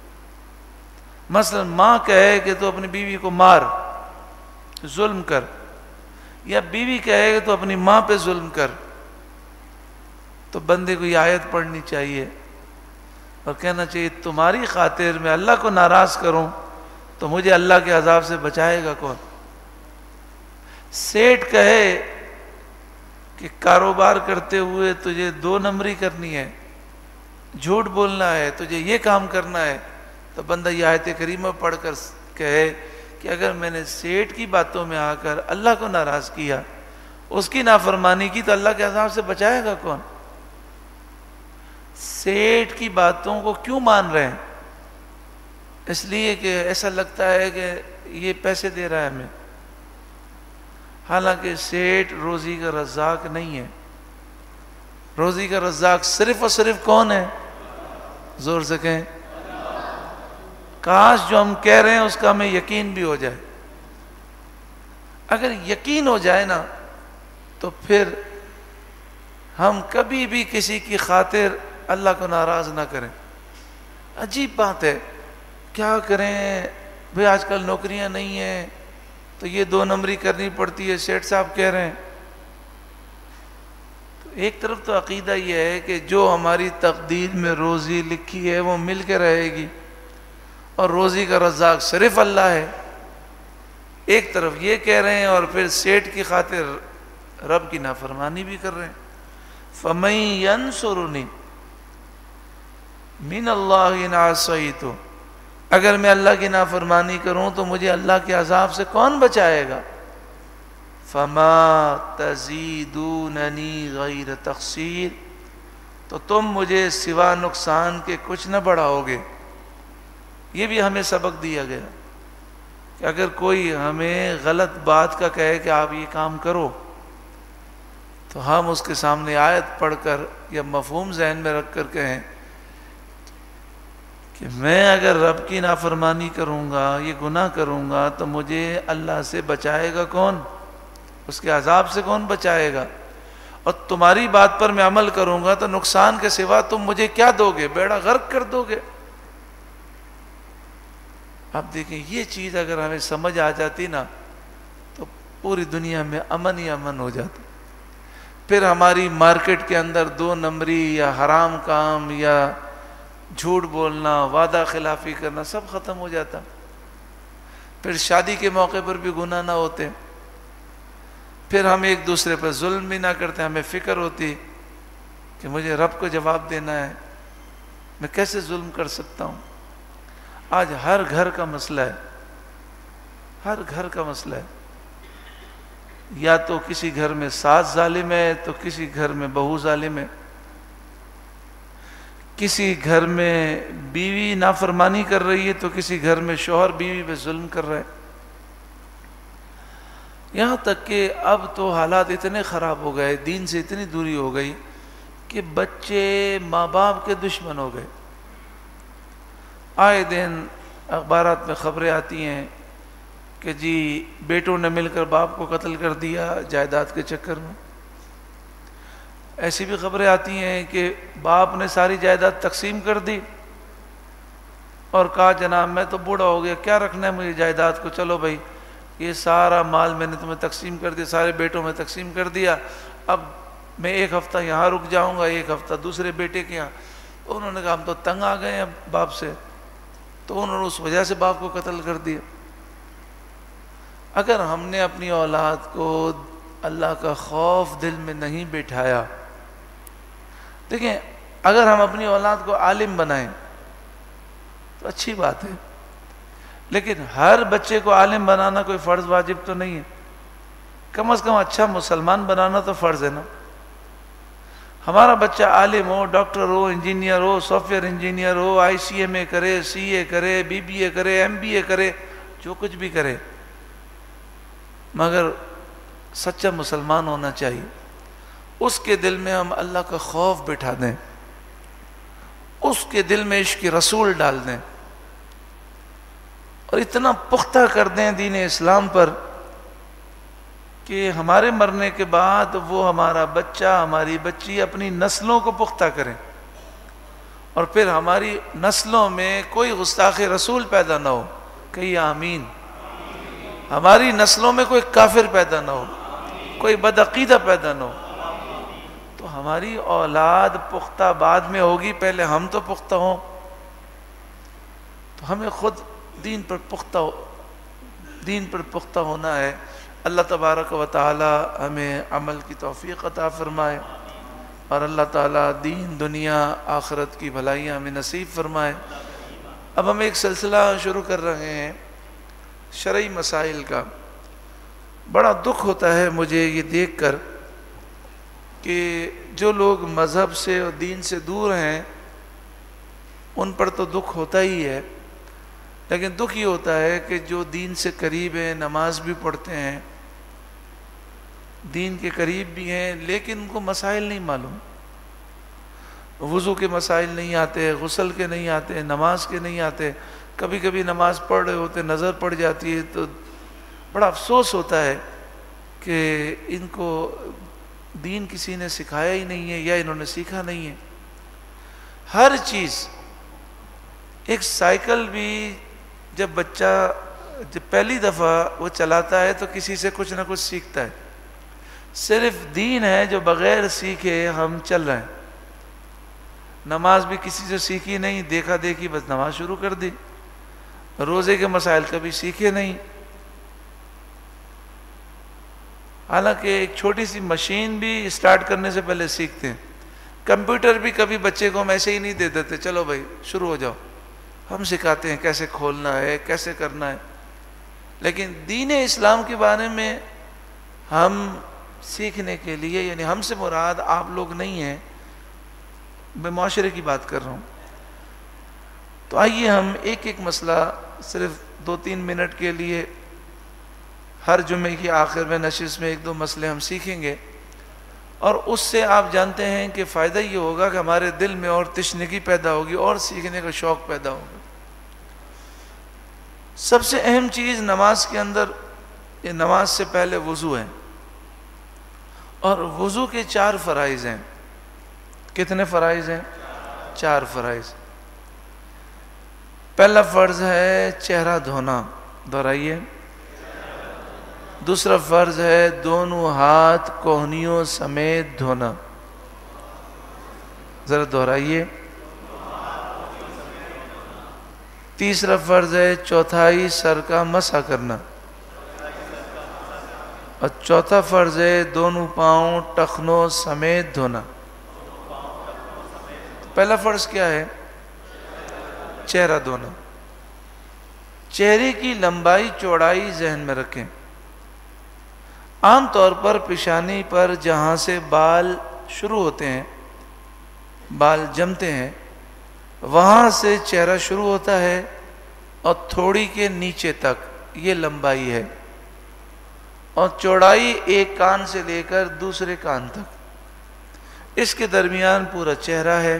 مثلا ماں کہے کہ تو اپنی بیوی کو مار، ظلم کر، یا بیوی کہے کہ تو اپنی ماں پہ ظلم کر، تو بندے کو یہ آیت پڑھنی چاہیے اور کہنا چاہیے تمہاری خاطر میں اللہ کو ناراض کروں تو مجھے اللہ کے عذاب سے بچائے گا کون۔ سیٹ کہے کہ کاروبار کرتے ہوئے تجھے 2 نمبری کرنی ہے، جھوٹ بولنا ہے، تجھے یہ کام کرنا ہے، تو بندہ یہ آیت کریمہ پڑھ کر کہے کہ اگر میں نے سیٹ کی باتوں میں آ کر اللہ کو ناراض کیا، اس کی نافرمانی کی، تو اللہ کے عذاب سے بچائے گا کون۔ سیٹ کی باتوں کو کیوں مان رہے ہیں؟ اس لیے کہ ایسا لگتا ہے کہ یہ پیسے دے رہا ہے ہمیں، حالانکہ سیٹ روزی کا رزاق نہیں ہے۔ روزی کا رزاق صرف اور صرف کون ہے؟ زور سے کہیں۔ کاش جو ہم کہہ رہے ہیں اس کا ہمیں یقین بھی ہو جائے۔ اگر یقین ہو جائے نا تو پھر ہم کبھی بھی کسی کی خاطر اللہ کو ناراض نہ کریں۔ عجیب بات ہے، کیا کریں بھئی، آج کل نوکریاں نہیں ہیں تو یہ 2 نمبری کرنی پڑتی ہے، سیٹ صاحب کہہ رہے ہیں۔ تو ایک طرف تو عقیدہ یہ ہے کہ جو ہماری تقدیر میں روزی لکھی ہے وہ مل کے رہے گی، اور روزی کا رزاق صرف اللہ ہے۔ ایک طرف یہ کہہ رہے ہیں اور پھر سیٹ کی خاطر رب کی نافرمانی بھی کر رہے ہیں۔ فَمَن يَنصُرُنِي مِنَ اللَّهِ إِنْ عَصَيْتُ، اگر میں اللہ کی نافرمانی کروں تو مجھے اللہ کے عذاب سے کون بچائے گا۔ فَمَا تَزِيدُونَنِي غَيْرَ تَخْسِيرٍ، تو تم مجھے سوا نقصان کے کچھ نہ بڑھاؤ گے۔ یہ بھی ہمیں سبق دیا گیا کہ اگر کوئی ہمیں غلط بات کا کہے کہ آپ یہ کام کرو تو ہم اس کے سامنے آیت پڑھ کر یا مفہوم ذہن میں رکھ کر کہیں کہ میں اگر رب کی نافرمانی کروں گا، یہ گناہ کروں گا، تو مجھے اللہ سے بچائے گا کون؟ اس کے عذاب سے کون بچائے گا؟ اور تمہاری بات پر میں عمل کروں گا تو نقصان کے سوا تم مجھے کیا دو گے؟ بیڑا غرق کر دو گے۔ اب دیکھیں یہ چیز اگر ہمیں سمجھ آ جاتی نا تو پوری دنیا میں امن ہی امن ہو جاتا۔ پھر ہماری مارکیٹ کے اندر 2 نمبری یا حرام کام یا جھوٹ بولنا، وعدہ خلافی کرنا سب ختم ہو جاتا۔ پھر شادی کے موقع پر بھی گناہ نہ ہوتے، پھر ہم ایک دوسرے پر ظلم بھی نہ کرتے۔ ہمیں فکر ہوتی کہ مجھے رب کو جواب دینا ہے، میں کیسے ظلم کر سکتا ہوں۔ آج ہر گھر کا مسئلہ ہے، ہر گھر کا مسئلہ ہے، یا تو کسی گھر میں ساس ظالم ہے تو کسی گھر میں بہو ظالم ہے، کسی گھر میں بیوی نافرمانی کر رہی ہے تو کسی گھر میں شوہر بیوی پہ ظلم کر رہا ہے۔ یہاں تک کہ اب تو حالات اتنے خراب ہو گئے، دین سے اتنی دوری ہو گئی کہ بچے ماں باپ کے دشمن ہو گئے۔ آئے دن اخبارات میں خبریں آتی ہیں کہ جی بیٹوں نے مل کر باپ کو قتل کر دیا جائیداد کے چکر میں۔ ایسی بھی خبریں آتی ہیں کہ باپ نے ساری جائیداد تقسیم کر دی اور کہا جناب میں تو بوڑھا ہو گیا، کیا رکھنا ہے مجھے جائیداد کو، چلو بھائی یہ سارا مال میں نے تمہیں تقسیم کر دیا، سارے بیٹوں میں تقسیم کر دیا، اب میں 1 ہفتہ یہاں رک جاؤں گا، 1 ہفتہ دوسرے بیٹے کے یہاں۔ انہوں نے کہا ہم تو تنگ آ گئے ہیں باپ سے، تو انہوں نے اس وجہ سے باپ کو قتل کر دیا۔ اگر ہم نے اپنی اولاد کو اللہ کا خوف دل میں نہیں بٹھایا، دیکھیں اگر ہم اپنی اولاد کو عالم بنائیں تو اچھی بات ہے، لیکن ہر بچے کو عالم بنانا کوئی فرض واجب تو نہیں ہے، کم از کم اچھا مسلمان بنانا تو فرض ہے نا۔ ہمارا بچہ عالم ہو، ڈاکٹر ہو، انجینئر ہو، سافٹ ویئر انجینئر ہو، ICMA کرے، CA کرے، BBA کرے، MBA کرے، جو کچھ بھی کرے، مگر سچا مسلمان ہونا چاہیے۔ اس کے دل میں ہم اللہ کا خوف بٹھا دیں، اس کے دل میں عشق رسول ڈال دیں اور اتنا پختہ کر دیں دین اسلام پر کہ ہمارے مرنے کے بعد وہ ہمارا بچہ، ہماری بچی اپنی نسلوں کو پختہ کریں، اور پھر ہماری نسلوں میں کوئی گستاخ رسول پیدا نہ ہو، کہیے آمین۔ ہماری نسلوں میں کوئی کافر پیدا نہ ہو، کوئی بدعقیدہ پیدا نہ ہو، تو ہماری اولاد پختہ بعد میں ہوگی، پہلے ہم تو پختہ ہوں۔ تو ہمیں خود دین پر پختہ ہونا ہے۔ اللہ تبارک و تعالی ہمیں عمل کی توفیق عطا فرمائے، اور اللہ تعالی دین دنیا آخرت کی بھلائیاں ہمیں نصیب فرمائے۔ اب ہم ایک سلسلہ شروع کر رہے ہیں شرعی مسائل کا۔ بڑا دکھ ہوتا ہے مجھے یہ دیکھ کر کہ جو لوگ مذہب سے اور دین سے دور ہیں ان پر تو دکھ ہوتا ہی ہے، لیکن دکھ یہ ہوتا ہے کہ جو دین سے قریب ہیں، نماز بھی پڑھتے ہیں، دین کے قریب بھی ہیں، لیکن ان کو مسائل نہیں معلوم، وضو کے مسائل نہیں آتے، غسل کے نہیں آتے، نماز کے نہیں آتے۔ کبھی کبھی نماز پڑھ رہے ہوتے نظر پڑ جاتی ہے تو بڑا افسوس ہوتا ہے کہ ان کو دین کسی نے سکھایا ہی نہیں ہے یا انہوں نے سیکھا نہیں ہے۔ ہر چیز، ایک سائیکل بھی جب بچہ پہلی دفعہ وہ چلاتا ہے تو کسی سے کچھ نہ کچھ سیکھتا ہے، صرف دین ہے جو بغیر سیکھے ہم چل رہے ہیں۔ نماز بھی کسی سے سیکھی نہیں، دیکھا دیکھی بس نماز شروع کر دی، روزے کے مسائل کبھی سیکھے نہیں۔ حالانکہ ایک چھوٹی سی مشین بھی اسٹارٹ کرنے سے پہلے سیکھتے ہیں، کمپیوٹر بھی کبھی بچے کو ہم ایسے ہی نہیں دے دیتے چلو بھائی شروع ہو جاؤ، ہم سکھاتے ہیں کیسے کھولنا ہے، کیسے کرنا ہے۔ لیکن دین اسلام کے بارے میں ہم سیکھنے کے لیے، یعنی ہم سے مراد آپ لوگ نہیں ہیں، میں معاشرے کی بات کر رہا ہوں۔ تو آئیے ہم ایک ایک مسئلہ صرف 2-3 منٹ کے لیے ہر جمعے کی آخر میں نشست میں 1-2 مسئلے ہم سیکھیں گے، اور اس سے آپ جانتے ہیں کہ فائدہ یہ ہوگا کہ ہمارے دل میں اور تشنگی پیدا ہوگی اور سیکھنے کا شوق پیدا ہوگا۔ سب سے اہم چیز نماز کے اندر، یہ نماز سے پہلے وضو ہے، اور وضو کے 4 فرائض ہیں۔ کتنے فرائض ہیں؟ 4 فرائض۔ پہلا فرض ہے چہرہ دھونا، دہرائیے۔ دوسرا فرض ہے دونوں ہاتھ کوہنیوں سمیت دھونا، ذرا دہرائیے۔ تیسرا فرض ہے چوتھائی سر کا مسح کرنا، اور چوتھا فرض ہے دونوں پاؤں ٹخنوں سمیت دھونا۔ پہلا فرض کیا ہے؟ چہرہ دھونا۔ چہرے کی لمبائی چوڑائی ذہن میں رکھیں۔ عام طور پر پیشانی پر جہاں سے بال شروع ہوتے ہیں، بال جمتے ہیں، وہاں سے چہرہ شروع ہوتا ہے اور تھوڑی کے نیچے تک یہ لمبائی ہے، اور چوڑائی ایک کان سے لے کر دوسرے کان تک، اس کے درمیان پورا چہرہ ہے۔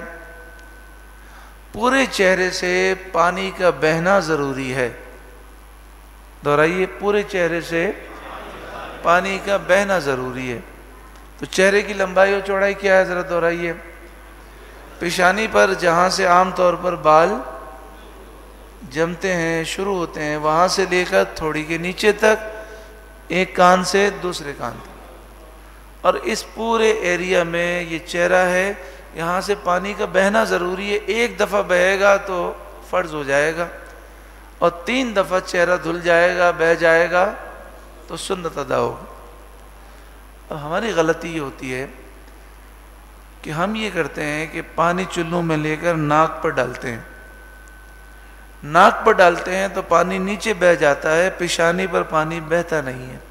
پورے چہرے سے پانی کا بہنا ضروری ہے، دہرائیے، پورے چہرے سے پانی کا بہنا ضروری ہے۔ تو چہرے کی لمبائی اور چوڑائی کیا ہے؟ ذرا دہرائیے۔ پیشانی پر جہاں سے عام طور پر بال جمتے ہیں، شروع ہوتے ہیں، وہاں سے لے کر تھوڑی کے نیچے تک، ایک کان سے دوسرے کان تک، اور اس پورے ایریا میں یہ چہرہ ہے، یہاں سے پانی کا بہنا ضروری ہے۔ ایک دفعہ بہے گا تو فرض ہو جائے گا، اور 3 دفعہ چہرہ دھل جائے گا، بہہ جائے گا تو سنت ادا ہوگا۔ اب ہماری غلطی یہ ہوتی ہے کہ ہم یہ کرتے ہیں کہ پانی چلو میں لے کر ناک پر ڈالتے ہیں، ناک پر ڈالتے ہیں تو پانی نیچے بہہ جاتا ہے، پیشانی پر پانی بہتا نہیں ہے۔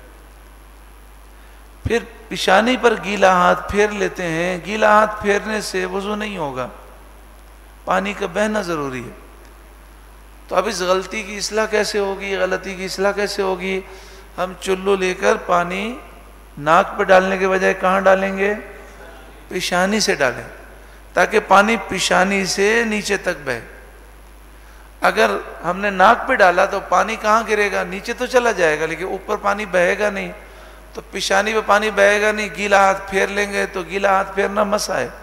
پھر پیشانی پر گیلا ہاتھ پھیر لیتے ہیں، گیلا ہاتھ پھیرنے سے وضو نہیں ہوگا، پانی کا بہنا ضروری ہے۔ تو اب اس غلطی کی اصلاح کیسے ہوگی؟ غلطی کی اصلاح کیسے ہوگی؟ ہم چلو لے کر پانی ناک پہ ڈالنے کے بجائے کہاں ڈالیں گے؟ پیشانی سے ڈالیں، تاکہ پانی پیشانی سے نیچے تک بہے۔ اگر ہم نے ناک پہ ڈالا تو پانی کہاں گرے گا؟ نیچے تو چلا جائے گا، لیکن اوپر پانی بہے گا نہیں، تو پیشانی پہ پانی بہے گا نہیں۔ گیلا ہاتھ پھیر لیں گے تو گیلا ہاتھ پھیرنا مسح ہے۔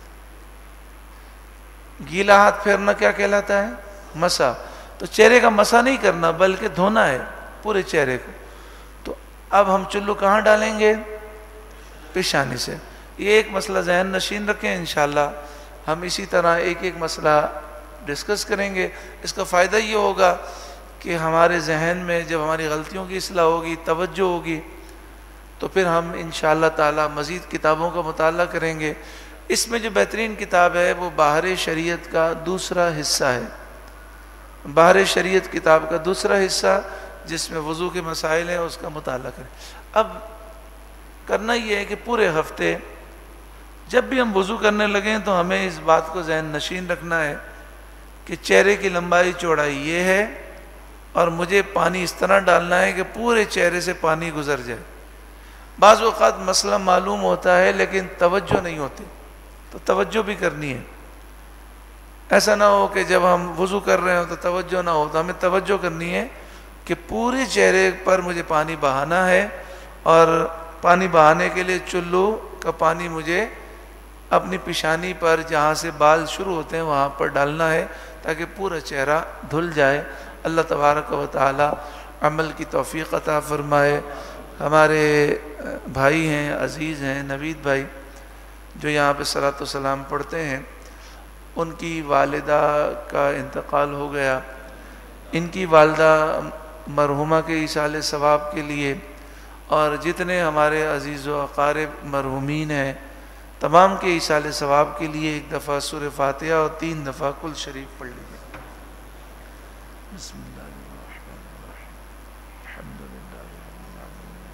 گیلا ہاتھ پھیرنا کیا کہلاتا ہے؟ مسح۔ تو چہرے کا مسح نہیں کرنا بلکہ دھونا ہے پورے چہرے کو۔ تو اب ہم چلو کہاں ڈالیں گے؟ پیشانی سے۔ یہ ایک مسئلہ ذہن نشین رکھیں، انشاءاللہ ہم اسی طرح ایک ایک مسئلہ ڈسکس کریں گے۔ اس کا فائدہ یہ ہوگا کہ ہمارے ذہن میں جب ہماری غلطیوں کی اصلاح ہوگی، توجہ ہوگی، تو پھر ہم انشاءاللہ تعالی مزید کتابوں کا مطالعہ کریں گے۔ اس میں جو بہترین کتاب ہے وہ بحر شریعت کا دوسرا حصہ ہے، بحر شریعت کتاب کا دوسرا حصہ، جس میں وضو کے مسائل ہیں، اس کا مطالعہ کریں۔ اب کرنا یہ ہے کہ پورے ہفتے جب بھی ہم وضو کرنے لگیں تو ہمیں اس بات کو ذہن نشین رکھنا ہے کہ چہرے کی لمبائی چوڑائی یہ ہے، اور مجھے پانی اس طرح ڈالنا ہے کہ پورے چہرے سے پانی گزر جائے۔ بعض اوقات مسئلہ معلوم ہوتا ہے لیکن توجہ نہیں ہوتی، تو توجہ بھی کرنی ہے۔ ایسا نہ ہو کہ جب ہم وضو کر رہے ہوں تو توجہ نہ ہو، تو ہمیں توجہ کرنی ہے کہ پورے چہرے پر مجھے پانی بہانا ہے، اور پانی بہانے کے لیے چلو کا پانی مجھے اپنی پیشانی پر جہاں سے بال شروع ہوتے ہیں وہاں پر ڈالنا ہے، تاکہ پورا چہرہ دھل جائے۔ اللہ تبارک و تعالی عمل کی توفیق عطا فرمائے۔ ہمارے بھائی ہیں، عزیز ہیں، نوید بھائی جو یہاں پہ صلاۃ و سلام پڑھتے ہیں، ان کی والدہ کا انتقال ہو گیا۔ ان کی والدہ مرحومہ کے ایصال ثواب کے لیے، اور جتنے ہمارے عزیز و اقارب مرحومین ہیں تمام کے ایصال ثواب کے لیے ایک دفعہ سورہ فاتحہ اور 3 دفعہ کل شریف پڑھ لیجیے۔ بسم اللہ الرحمن الرحیم، الحمد للہ رب العالمین،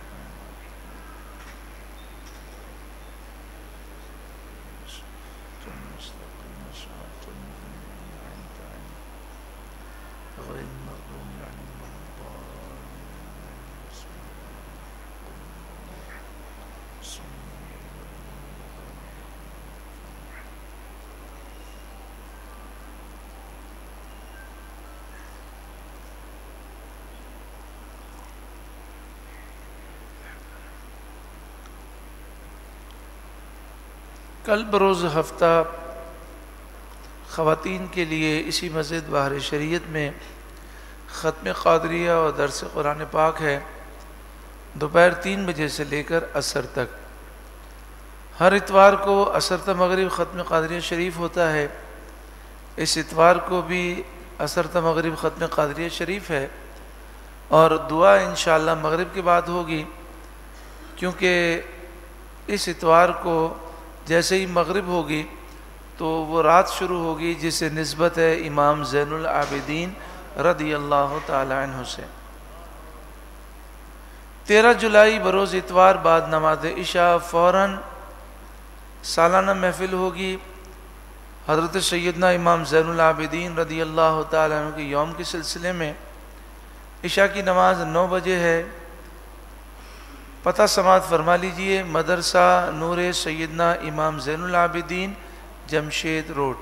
غير المغضوب عليهم ولا الضالين، کل بروز ہفتہ خواتین کے لیے اسی مسجد بہار شریعت میں ختم قادریہ اور درس قرآن پاک ہے، دوپہر 3 بجے سے لے کر عصر تک۔ ہر اتوار کو عصر تا مغرب ختم قادریہ شریف ہوتا ہے، اس اتوار کو بھی عصر تا مغرب ختم قادریہ شریف ہے، اور دعا انشاءاللہ مغرب کے بعد ہوگی، کیونکہ اس اتوار کو جیسے ہی مغرب ہوگی تو وہ رات شروع ہوگی جسے نسبت ہے امام زین العابدین رضی اللہ تعالی عنہ سے۔ 13 جولائی بروز اتوار بعد نماز عشاء فوراً سالانہ محفل ہوگی حضرت سیدنا امام زین العابدین رضی اللہ تعالی عنہ کے یوم کے سلسلے میں۔ عشاء کی نماز 9 بجے ہے۔ پتہ سماعت فرما لیجئے، مدرسہ نور سیدنا امام زین العابدین، جمشید روڈ،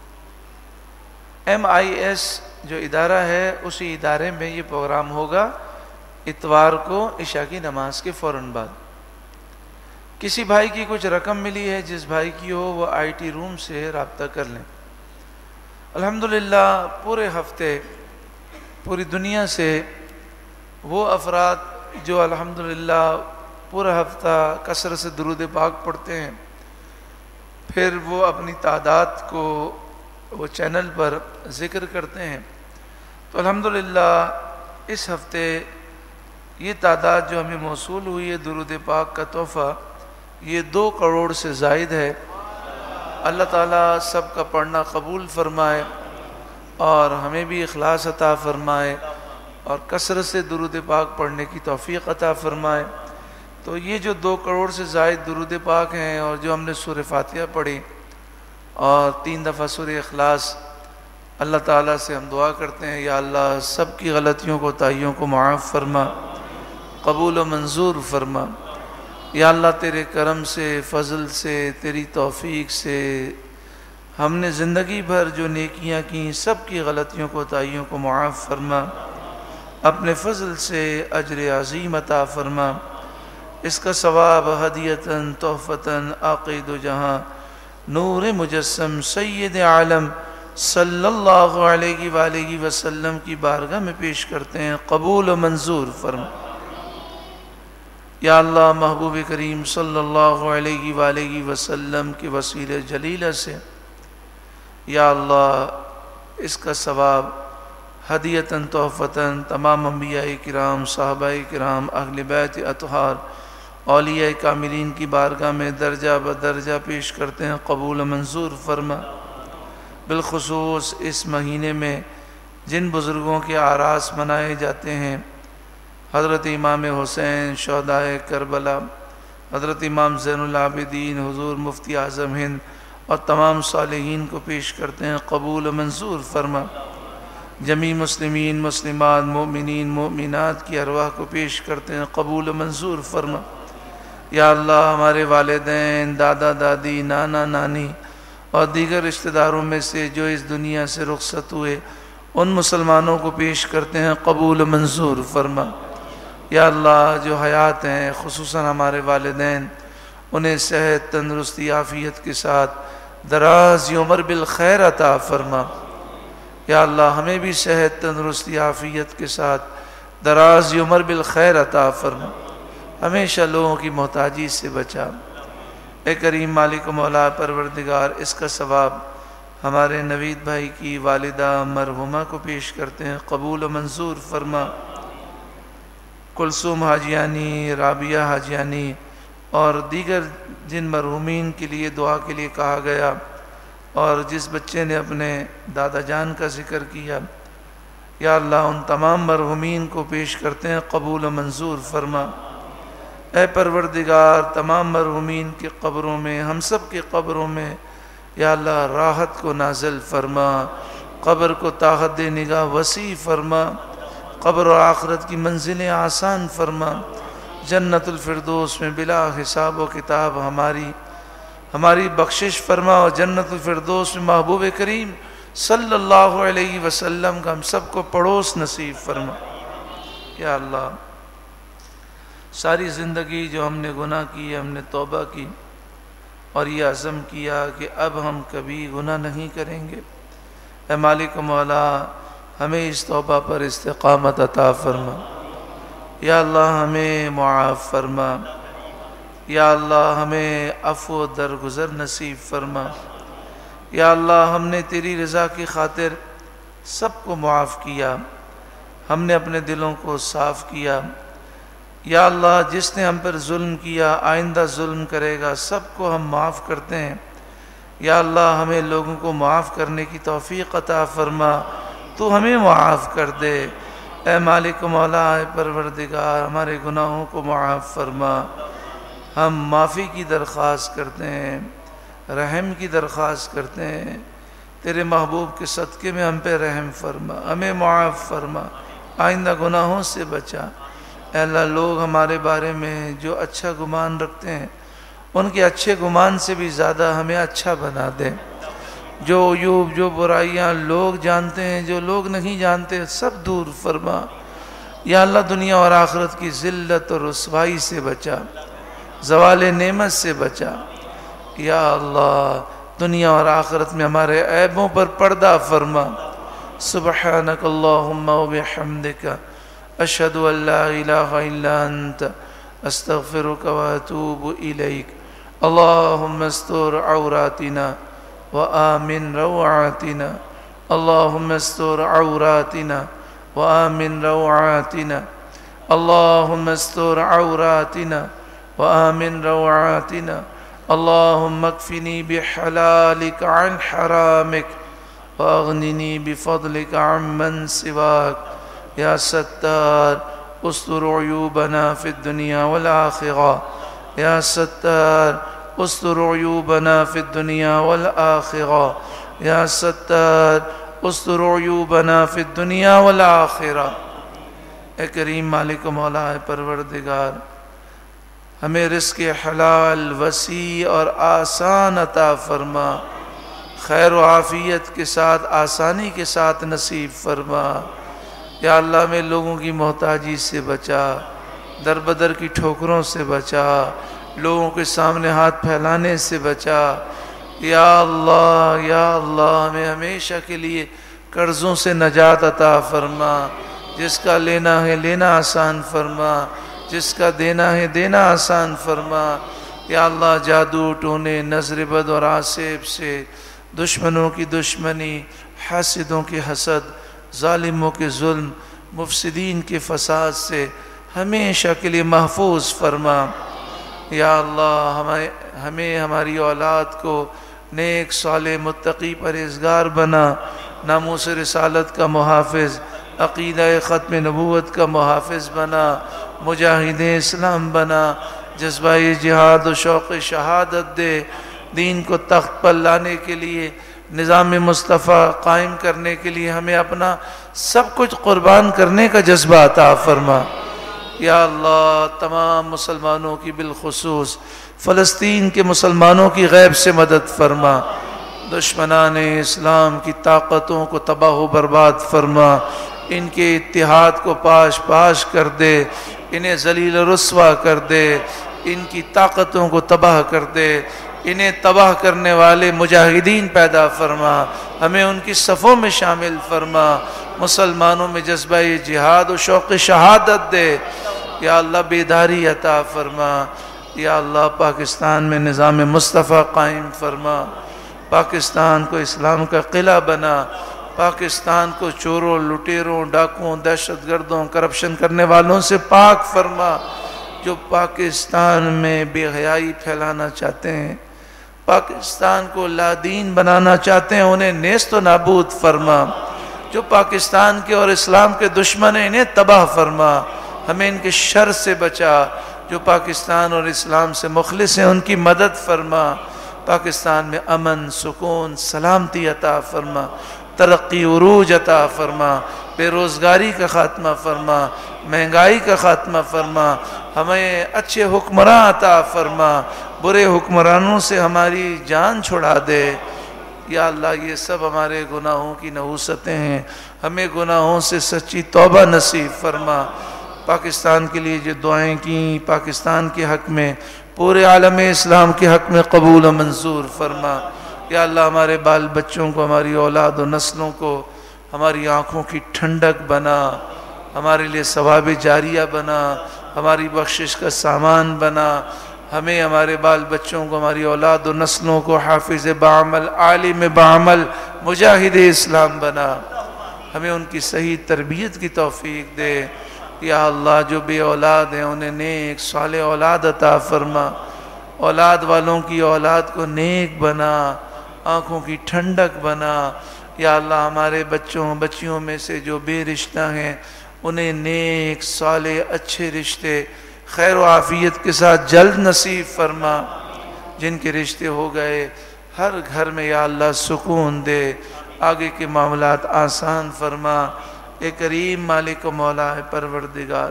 MIS جو ادارہ ہے اسی ادارے میں یہ پروگرام ہوگا اتوار کو عشاء کی نماز کے فوراً بعد۔ کسی بھائی کی کچھ رقم ملی ہے، جس بھائی کی ہو وہ IT روم سے رابطہ کر لیں۔ الحمدللہ پورے ہفتے پوری دنیا سے وہ افراد جو الحمدللہ پورا ہفتہ کثرت سے درود پاک پڑھتے ہیں، پھر وہ اپنی تعداد کو وہ چینل پر ذکر کرتے ہیں، تو الحمدللہ اس ہفتے یہ تعداد جو ہمیں موصول ہوئی ہے درود پاک کا تحفہ، یہ 2 کروڑ سے زائد ہے۔ اللہ تعالیٰ سب کا پڑھنا قبول فرمائے اور ہمیں بھی اخلاص عطا فرمائے اور کثرت سے درود پاک پڑھنے کی توفیق عطا فرمائے۔ تو یہ جو 2 کروڑ سے زائد درود پاک ہیں، اور جو ہم نے سورہ فاتحہ پڑھی اور 3 دفعہ سورہ اخلاص، اللہ تعالیٰ سے ہم دعا کرتے ہیں یا اللہ سب کی غلطیوں کو کوتاہیوں کو معاف فرما، قبول و منظور فرما۔ یا اللہ تیرے کرم سے، فضل سے، تیری توفیق سے ہم نے زندگی بھر جو نیکیاں کی سب کی غلطیوں کو کوتاہیوں کو معاف فرما، اپنے فضل سے اجر عظیم عطا فرما۔ اس کا ثواب ہدیتاً تحفتاً عقید و جہاں نور مجسم سید عالم صلی اللہ علیہ وآلہ وسلم کی بارگاہ میں پیش کرتے ہیں، قبول و منظور فرما۔ یا اللہ محبوب کریم صلی اللہ علیہ وآلہ وسلم کے وسیلہ جلیلہ سے یا اللہ اس کا ثواب ہدیتاً تحفتاً تمام انبیاء کرام، صحابہ کرام، اہل بیت اطہار، اولیاء کاملین کی بارگاہ میں درجہ بدرجہ پیش کرتے ہیں، قبول و منظور فرما۔ بالخصوص اس مہینے میں جن بزرگوں کے آراس منائے جاتے ہیں، حضرت امام حسین شہدائے کربلا، حضرت امام زین العابدین، حضور مفتی اعظم ہند اور تمام صالحین کو پیش کرتے ہیں، قبول و منظور فرما۔ جمیع مسلمین مسلمات مومنین مومنات کی ارواح کو پیش کرتے ہیں، قبول و منظور فرما۔ یا اللہ ہمارے والدین، دادا دادی، نانا نانی اور دیگر رشتہ داروں میں سے جو اس دنیا سے رخصت ہوئے ان مسلمانوں کو پیش کرتے ہیں، قبول و منظور فرما۔ یا اللہ جو حیات ہیں خصوصاً ہمارے والدین، انہیں صحت تندرستی عافیت کے ساتھ دراز عمر بالخیر عطا فرما۔ یا اللہ ہمیں بھی صحت تندرستی عافیت کے ساتھ دراز عمر بالخیر عطا فرما، ہمیشہ لوگوں کی محتاجی سے بچا۔ اے کریم مالک و مولا پروردگار، اس کا ثواب ہمارے نوید بھائی کی والدہ مرحومہ کو پیش کرتے ہیں، قبول و منظور فرما۔ کلثوم حاجیانی، رابعہ حاجیانی اور دیگر جن مرحومین کے لیے دعا کے لیے کہا گیا، اور جس بچے نے اپنے دادا جان کا ذکر کیا، یا اللہ ان تمام مرحومین کو پیش کرتے ہیں، قبول و منظور فرما۔ اے پروردگار تمام مرحومین کے قبروں میں، ہم سب کے قبروں میں یا اللہ راحت کو نازل فرما، قبر کو طاقت نگاہ وسیع فرما، قبر و آخرت کی منزلیں آسان فرما، جنت الفردوس میں بلا حساب و کتاب ہماری بخشش فرما، اور جنت الفردوس میں محبوب کریم صلی اللہ علیہ وسلم کا ہم سب کو پڑوس نصیب فرما۔ یا اللہ ساری زندگی جو ہم نے گناہ کی، ہم نے توبہ کی، اور یہ عزم کیا کہ اب ہم کبھی گناہ نہیں کریں گے۔ اے مالک و مولا، ہمیں اس توبہ پر استقامت عطا فرما۔ یا اللہ ہمیں معاف فرما۔ یا اللہ ہمیں عفو و درگزر نصیب فرما۔ یا اللہ ہم نے تیری رضا کی خاطر سب کو معاف کیا، ہم نے اپنے دلوں کو صاف کیا۔ یا اللہ جس نے ہم پر ظلم کیا، آئندہ ظلم کرے گا، سب کو ہم معاف کرتے ہیں۔ یا اللہ ہمیں لوگوں کو معاف کرنے کی توفیق عطا فرما، تو ہمیں معاف کر دے۔ اے مالک و مولا، اے پروردگار، ہمارے گناہوں کو معاف فرما۔ ہم معافی کی درخواست کرتے ہیں، رحم کی درخواست کرتے ہیں۔ تیرے محبوب کے صدقے میں ہم پہ رحم فرما، ہمیں معاف فرما، آئندہ گناہوں سے بچا۔ اے اللہ لوگ ہمارے بارے میں جو اچھا گمان رکھتے ہیں، ان کے اچھے گمان سے بھی زیادہ ہمیں اچھا بنا دے۔ جو عیوب، جو برائیاں لوگ جانتے ہیں، جو لوگ نہیں جانتے، سب دور فرما۔ یا اللہ دنیا اور آخرت کی ذلت اور رسوائی سے بچا، زوال نعمت سے بچا۔ یا اللہ دنیا اور آخرت میں ہمارے عیبوں پر پردہ فرما۔ سبحانک اللہم و بحمدک، اشہد ان لا الہ الا انت، استغفرک و اتوب الیک۔ اللہم استر عوراتنا وآمن روعاتنا، اللہم استر عوراتنا وآمن روعاتنا، اللہم استر عوراتنا وآمن روعاتنا، اللہم اکفنی بحلالک عن حرامک واغننی بفضلک عن من سواک۔ یا ستار استر عیوبنا فی الدنیا والآخرہ، یا ستار استر عیوبنا فی الدنیا والآخرہ، یا ستار استر عیوبنا فی الدنیا والآخرہ۔ اے کریم مالک و مولا، اے پروردگار، ہمیں رزق حلال وسیع اور آسان عطا فرما، خیر و عافیت کے ساتھ، آسانی کے ساتھ نصیب فرما۔ یا اللہ میں لوگوں کی محتاجی سے بچا، در بدر کی ٹھوکروں سے بچا، لوگوں کے سامنے ہاتھ پھیلانے سے بچا۔ یا اللہ ہمیں ہمیشہ کے لیے قرضوں سے نجات عطا فرما، جس کا لینا ہے لینا آسان فرما، جس کا دینا ہے دینا آسان فرما۔ یا اللہ جادو ٹونے، نظر بد اور آسیب سے، دشمنوں کی دشمنی، حاسدوں کی حسد، ظالموں کے ظلم، مفسدین کے فساد سے ہمیشہ کے لیے محفوظ فرما۔ یا اللہ ہمیں ہماری اولاد کو نیک صالح متقی پرہیزگار بنا، ناموس رسالت کا محافظ، عقیدہ ختم نبوت کا محافظ بنا، مجاہد اسلام بنا، جذبہ جہاد و شوق شہادت دے، دین کو تخت پر لانے کے لیے، نظام مصطفیٰ قائم کرنے کے لیے ہمیں اپنا سب کچھ قربان کرنے کا جذبہ عطا فرما۔ یا اللہ تمام مسلمانوں کی بالخصوص فلسطین کے مسلمانوں کی غیب سے مدد فرما، دشمنان اسلام کی طاقتوں کو تباہ و برباد فرما، ان کے اتحاد کو پاش پاش کر دے، انہیں ذلیل و رسوا کر دے، ان کی طاقتوں کو تباہ کر دے، انہیں تباہ کرنے والے مجاہدین پیدا فرما، ہمیں ان کی صفوں میں شامل فرما، مسلمانوں میں جذبہ جہاد و شوق شہادت دے۔ یا اللہ بیداری عطا فرما۔ یا اللہ پاکستان میں نظام مصطفیٰ قائم فرما، پاکستان کو اسلام کا قلعہ بنا، پاکستان کو چوروں، لٹیروں، ڈاکوں، دہشت گردوں، کرپشن کرنے والوں سے پاک فرما، جو پاکستان میں بے حیائی پھیلانا چاہتے ہیں، پاکستان کو لا دین بنانا چاہتے ہیں، انہیں نیست و نابود فرما، جو پاکستان کے اور اسلام کے دشمن ہیں انہیں تباہ فرما، ہمیں ان کے شر سے بچا، جو پاکستان اور اسلام سے مخلص ہیں ان کی مدد فرما، پاکستان میں امن، سکون، سلامتی عطا فرما، ترقی عروج عطا فرما، بے روزگاری کا خاتمہ فرما، مہنگائی کا خاتمہ فرما، ہمیں اچھے حکمراں عطا فرما، برے حکمرانوں سے ہماری جان چھڑا دے۔ یا اللہ یہ سب ہمارے گناہوں کی نحوستیں ہیں، ہمیں گناہوں سے سچی توبہ نصیب فرما۔ پاکستان کے لیے جو دعائیں کیں، پاکستان کے حق میں پورے عالم اسلام کے حق میں قبول و منظور فرما۔ یا اللہ ہمارے بال بچوں کو، ہماری اولاد و نسلوں کو ہماری آنکھوں کی ٹھنڈک بنا، ہمارے لیے ثواب جاریہ بنا، ہماری بخشش کا سامان بنا، ہمیں، ہمارے بال بچوں کو، ہماری اولاد و نسلوں کو حافظ بعمل، عالم بعمل، مجاہد اسلام بنا، ہمیں ان کی صحیح تربیت کی توفیق دے۔ یا اللہ جو بے اولاد ہیں انہیں نیک صالح اولاد عطا فرما، اولاد والوں کی اولاد کو نیک بنا، آنکھوں کی ٹھنڈک بنا۔ یا اللہ ہمارے بچوں بچیوں میں سے جو بے رشتہ ہیں انہیں نیک صالح اچھے رشتے خیر و عافیت کے ساتھ جلد نصیب فرما۔ جن کے رشتے ہو گئے ہر گھر میں یا اللہ سکون دے، آگے کے معاملات آسان فرما۔ اے کریم مالک و مولا پروردگار،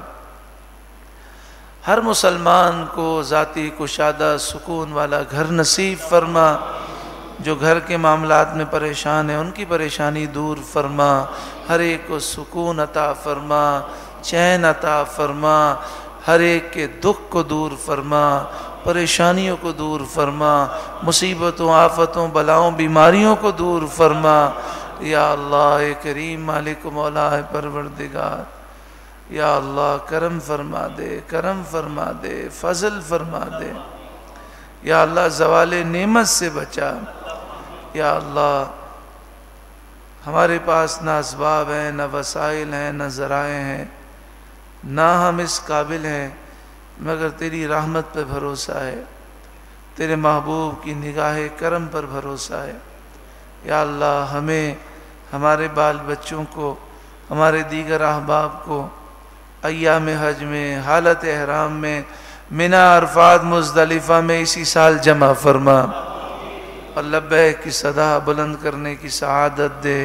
ہر مسلمان کو ذاتی کشادہ سکون والا گھر نصیب فرما۔ جو گھر کے معاملات میں پریشان ہیں ان کی پریشانی دور فرما، ہر ایک کو سکون عطا فرما، چین عطا فرما، ہر ایک کے دکھ کو دور فرما، پریشانیوں کو دور فرما، مصیبتوں آفتوں بلاؤں بیماریوں کو دور فرما۔ یا اللہ اے کریم مالک و مولا پروردگار، یا اللہ کرم فرما دے، کرم فرما دے، فضل فرما دے۔ یا اللہ زوال نعمت سے بچا۔ یا اللہ ہمارے پاس نہ اسباب ہیں، نہ وسائل ہیں، نہ ذرائع ہیں، نہ ہم اس قابل ہیں، مگر تیری رحمت پہ بھروسہ ہے، تیرے محبوب کی نگاہ کرم پر بھروسہ ہے۔ یا اللہ ہمیں، ہمارے بال بچوں کو، ہمارے دیگر احباب کو ایام حج میں، حالت احرام میں، منی عرفات مزدلفہ میں اسی سال جمع فرما، اور لبیک کی صدا بلند کرنے کی سعادت دے۔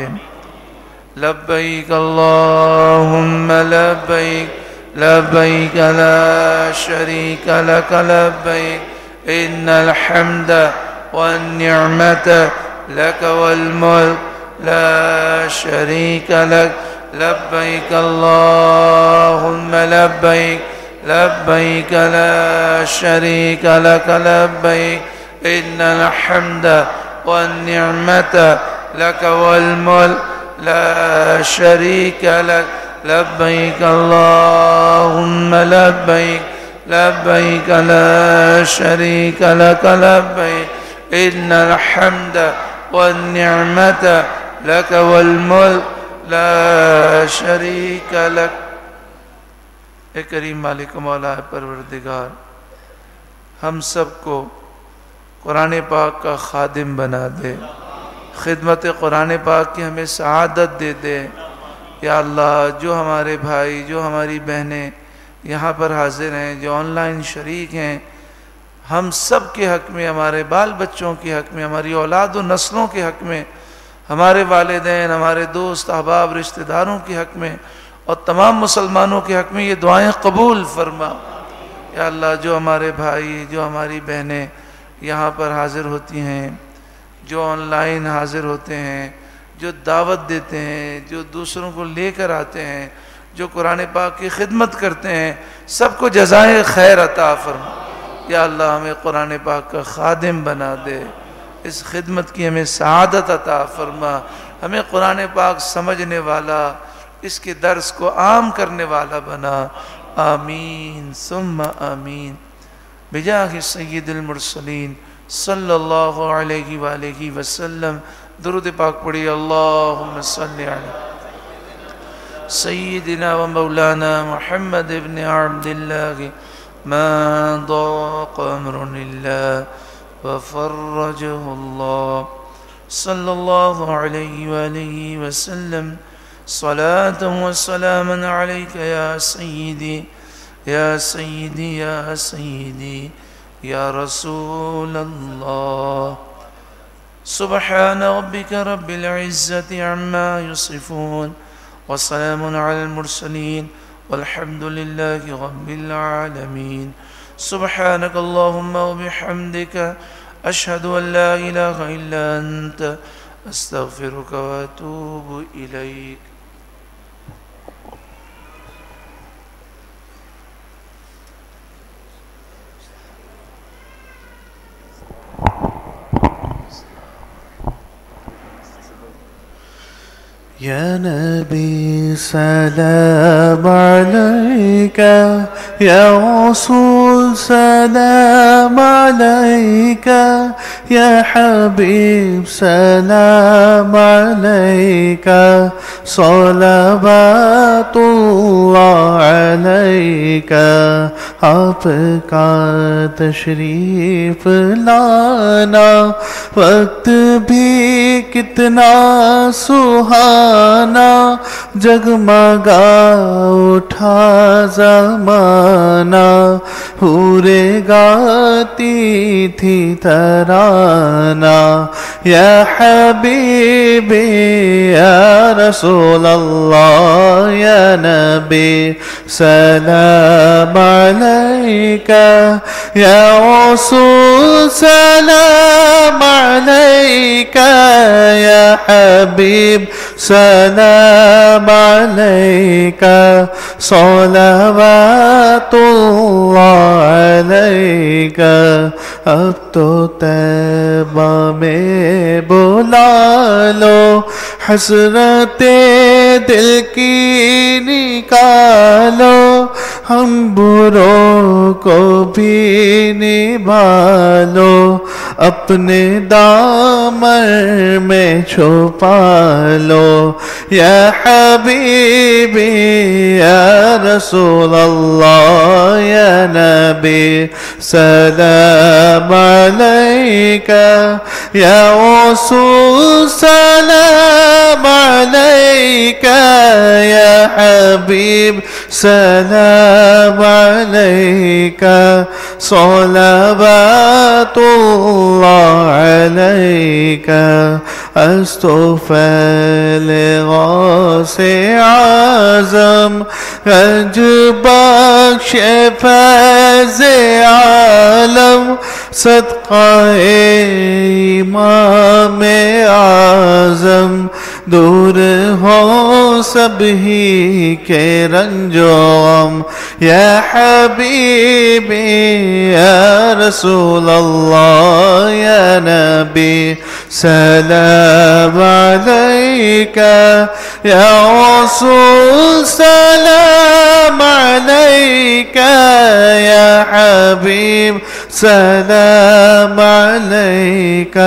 لبیک اللہم لبیک، لبیک لا شریک لک لبیک، ان الحمد والنعمت لک والملک لا شریک لک، لبیک اللہم لبیک، لبیک لا شریک لک لبیک، ان الحمد والنعمت لک والملک لا شریک لک، لبیک اللہم لبیک، لبیک لا شریک لک لبیک، ان الحمد والنعمت لک والملک لا شریک لک۔ اے کریم مالک مولا پروردگار، ہم سب کو قرآن پاک کا خادم بنا دے، خدمت قرآن پاک کی ہمیں سعادت دے دے۔ یا اللہ جو ہمارے بھائی، جو ہماری بہنیں یہاں پر حاضر ہیں، جو آن لائن شریک ہیں، ہم سب کے حق میں، ہمارے بال بچوں کے حق میں، ہماری اولاد و نسلوں کے حق میں، ہمارے والدین، ہمارے دوست احباب رشتہ داروں کے حق میں، اور تمام مسلمانوں کے حق میں یہ دعائیں قبول فرما۔ یا اللہ جو ہمارے بھائی، جو ہماری بہنیں یہاں پر حاضر ہوتی ہیں، جو آن لائن حاضر ہوتے ہیں، جو دعوت دیتے ہیں، جو دوسروں کو لے کر آتے ہیں، جو قرآن پاک کی خدمت کرتے ہیں، سب کو جزائے خیر عطا فرما۔ یا اللہ ہمیں قرآن پاک کا خادم بنا دے، اس خدمت کی ہمیں سعادت عطا فرما، ہمیں قرآن پاک سمجھنے والا، اس کے درس کو عام کرنے والا بنا۔ آمین ثم آمین بجاہ سید المرسلین صلی اللہ علیہ وآلہ وسلم۔ درود پاک پڑھی، اللہم صلی علی سیدنا و مولانا محمد ابن عبداللہ ما ضاق امر اللہ وفرجہ اللہ صلی اللہ علیہ وآلہ وسلم۔ صلاة و سلام علیک یا سیدی یا سیدی یا سیدی یا رسول اللہ۔ سبحان ربک رب العزت عما یصفون وسلام علی المرسلین والحمد للہ رب العالمین۔ سبحانک اللہم وبحمدک، اشہد ان لا الہ الا انت، استغفرک واتوب الیک۔ يا نبي سلام عليك، يا رسول سلام عليك، يا حبيب سلام عليك، صلوات الله عليك. آپ کا تشریف لانا وقت بھی کتنا سہانا، جگمگا اٹھا زمانہ، حورے گاتی تھی ترانہ. یا حبیبی یا رسول اللہ، یا نبی سلام علیک، یا رسول سلام علیک، یا حبیب سلام علیک، صلوات اللہ علیک. اب تو طیبہ میں بلا لو، حسرت دل کی نکالو، ہم بروں کو بھی نبھالو، اپنے دامن میں چھپا لو. یا حبیبی یا رسول اللہ، یا نبی سلام علیک، یا رسول سلام علیک، یا حبیب سلام علیک، صلوات اللہ علیک. استغفر غوث اعظم، رنج بخش فیض عالم، صدقہ امام اعظم. دور ہو سب ہی کے رنج و غم، یا حبیبی یا رسول اللہ، یا نبی سلام علیک، یا رسول سلام علیک، یا حبیب سلام علیک،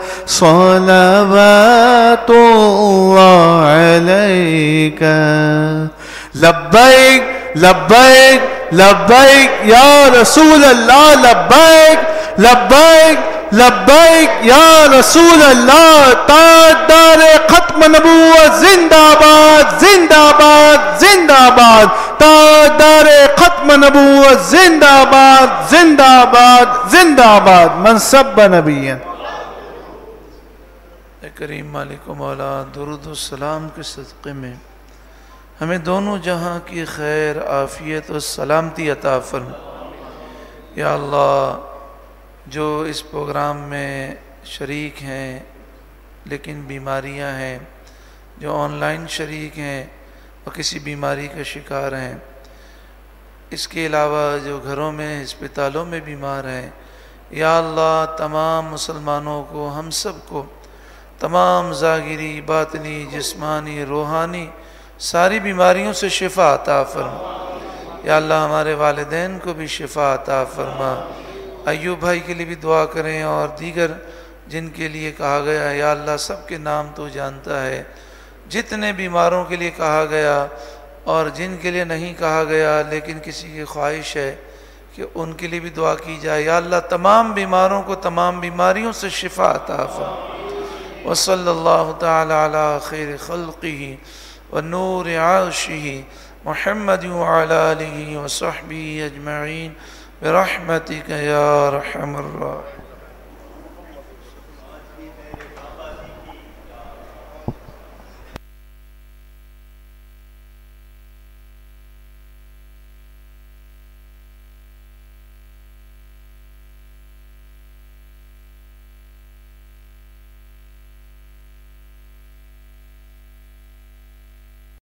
صلوات اللہ علیک. لبیک لبیک لبیک یا رسول اللہ، لبیک لبیک لبیک یا رسول اللہ. تاجدار ختم نبوت زندہ باد، زندہ باد، زندہ باد. تاجدار ختم نبوت زندہ باد، زندہ باد، زندہ باد. من سب نبی کریم مالک و مولا، درود و سلام کے صدقے میں ہمیں دونوں جہاں کی خیر، عافیت و سلامتی عطا فرما. یا اللہ، جو اس پروگرام میں شریک ہیں لیکن بیماریاں ہیں، جو آن لائن شریک ہیں اور کسی بیماری کا شکار ہیں، اس کے علاوہ جو گھروں میں ہسپتالوں میں بیمار ہیں، یا اللہ تمام مسلمانوں کو، ہم سب کو، تمام ظاہری، باطنی، جسمانی، روحانی ساری بیماریوں سے شفا عطا فرما. یا اللہ ہمارے والدین کو بھی شفا عطا فرما. ایوب بھائی کے لیے بھی دعا کریں اور دیگر جن کے لیے کہا گیا. یا اللہ سب کے نام تو جانتا ہے، جتنے بیماروں کے لیے کہا گیا اور جن کے لیے نہیں کہا گیا لیکن کسی کی خواہش ہے کہ ان کے لیے بھی دعا کی جائے. یا اللہ تمام بیماروں کو تمام بیماریوں سے شفا عطا فرما. وصلی اللہ تعالی علی خیر خلقہ ونور عرشہ محمد وعلی آلہ وصحبہ اجمعین برحمتک یا ارحم الراحمین.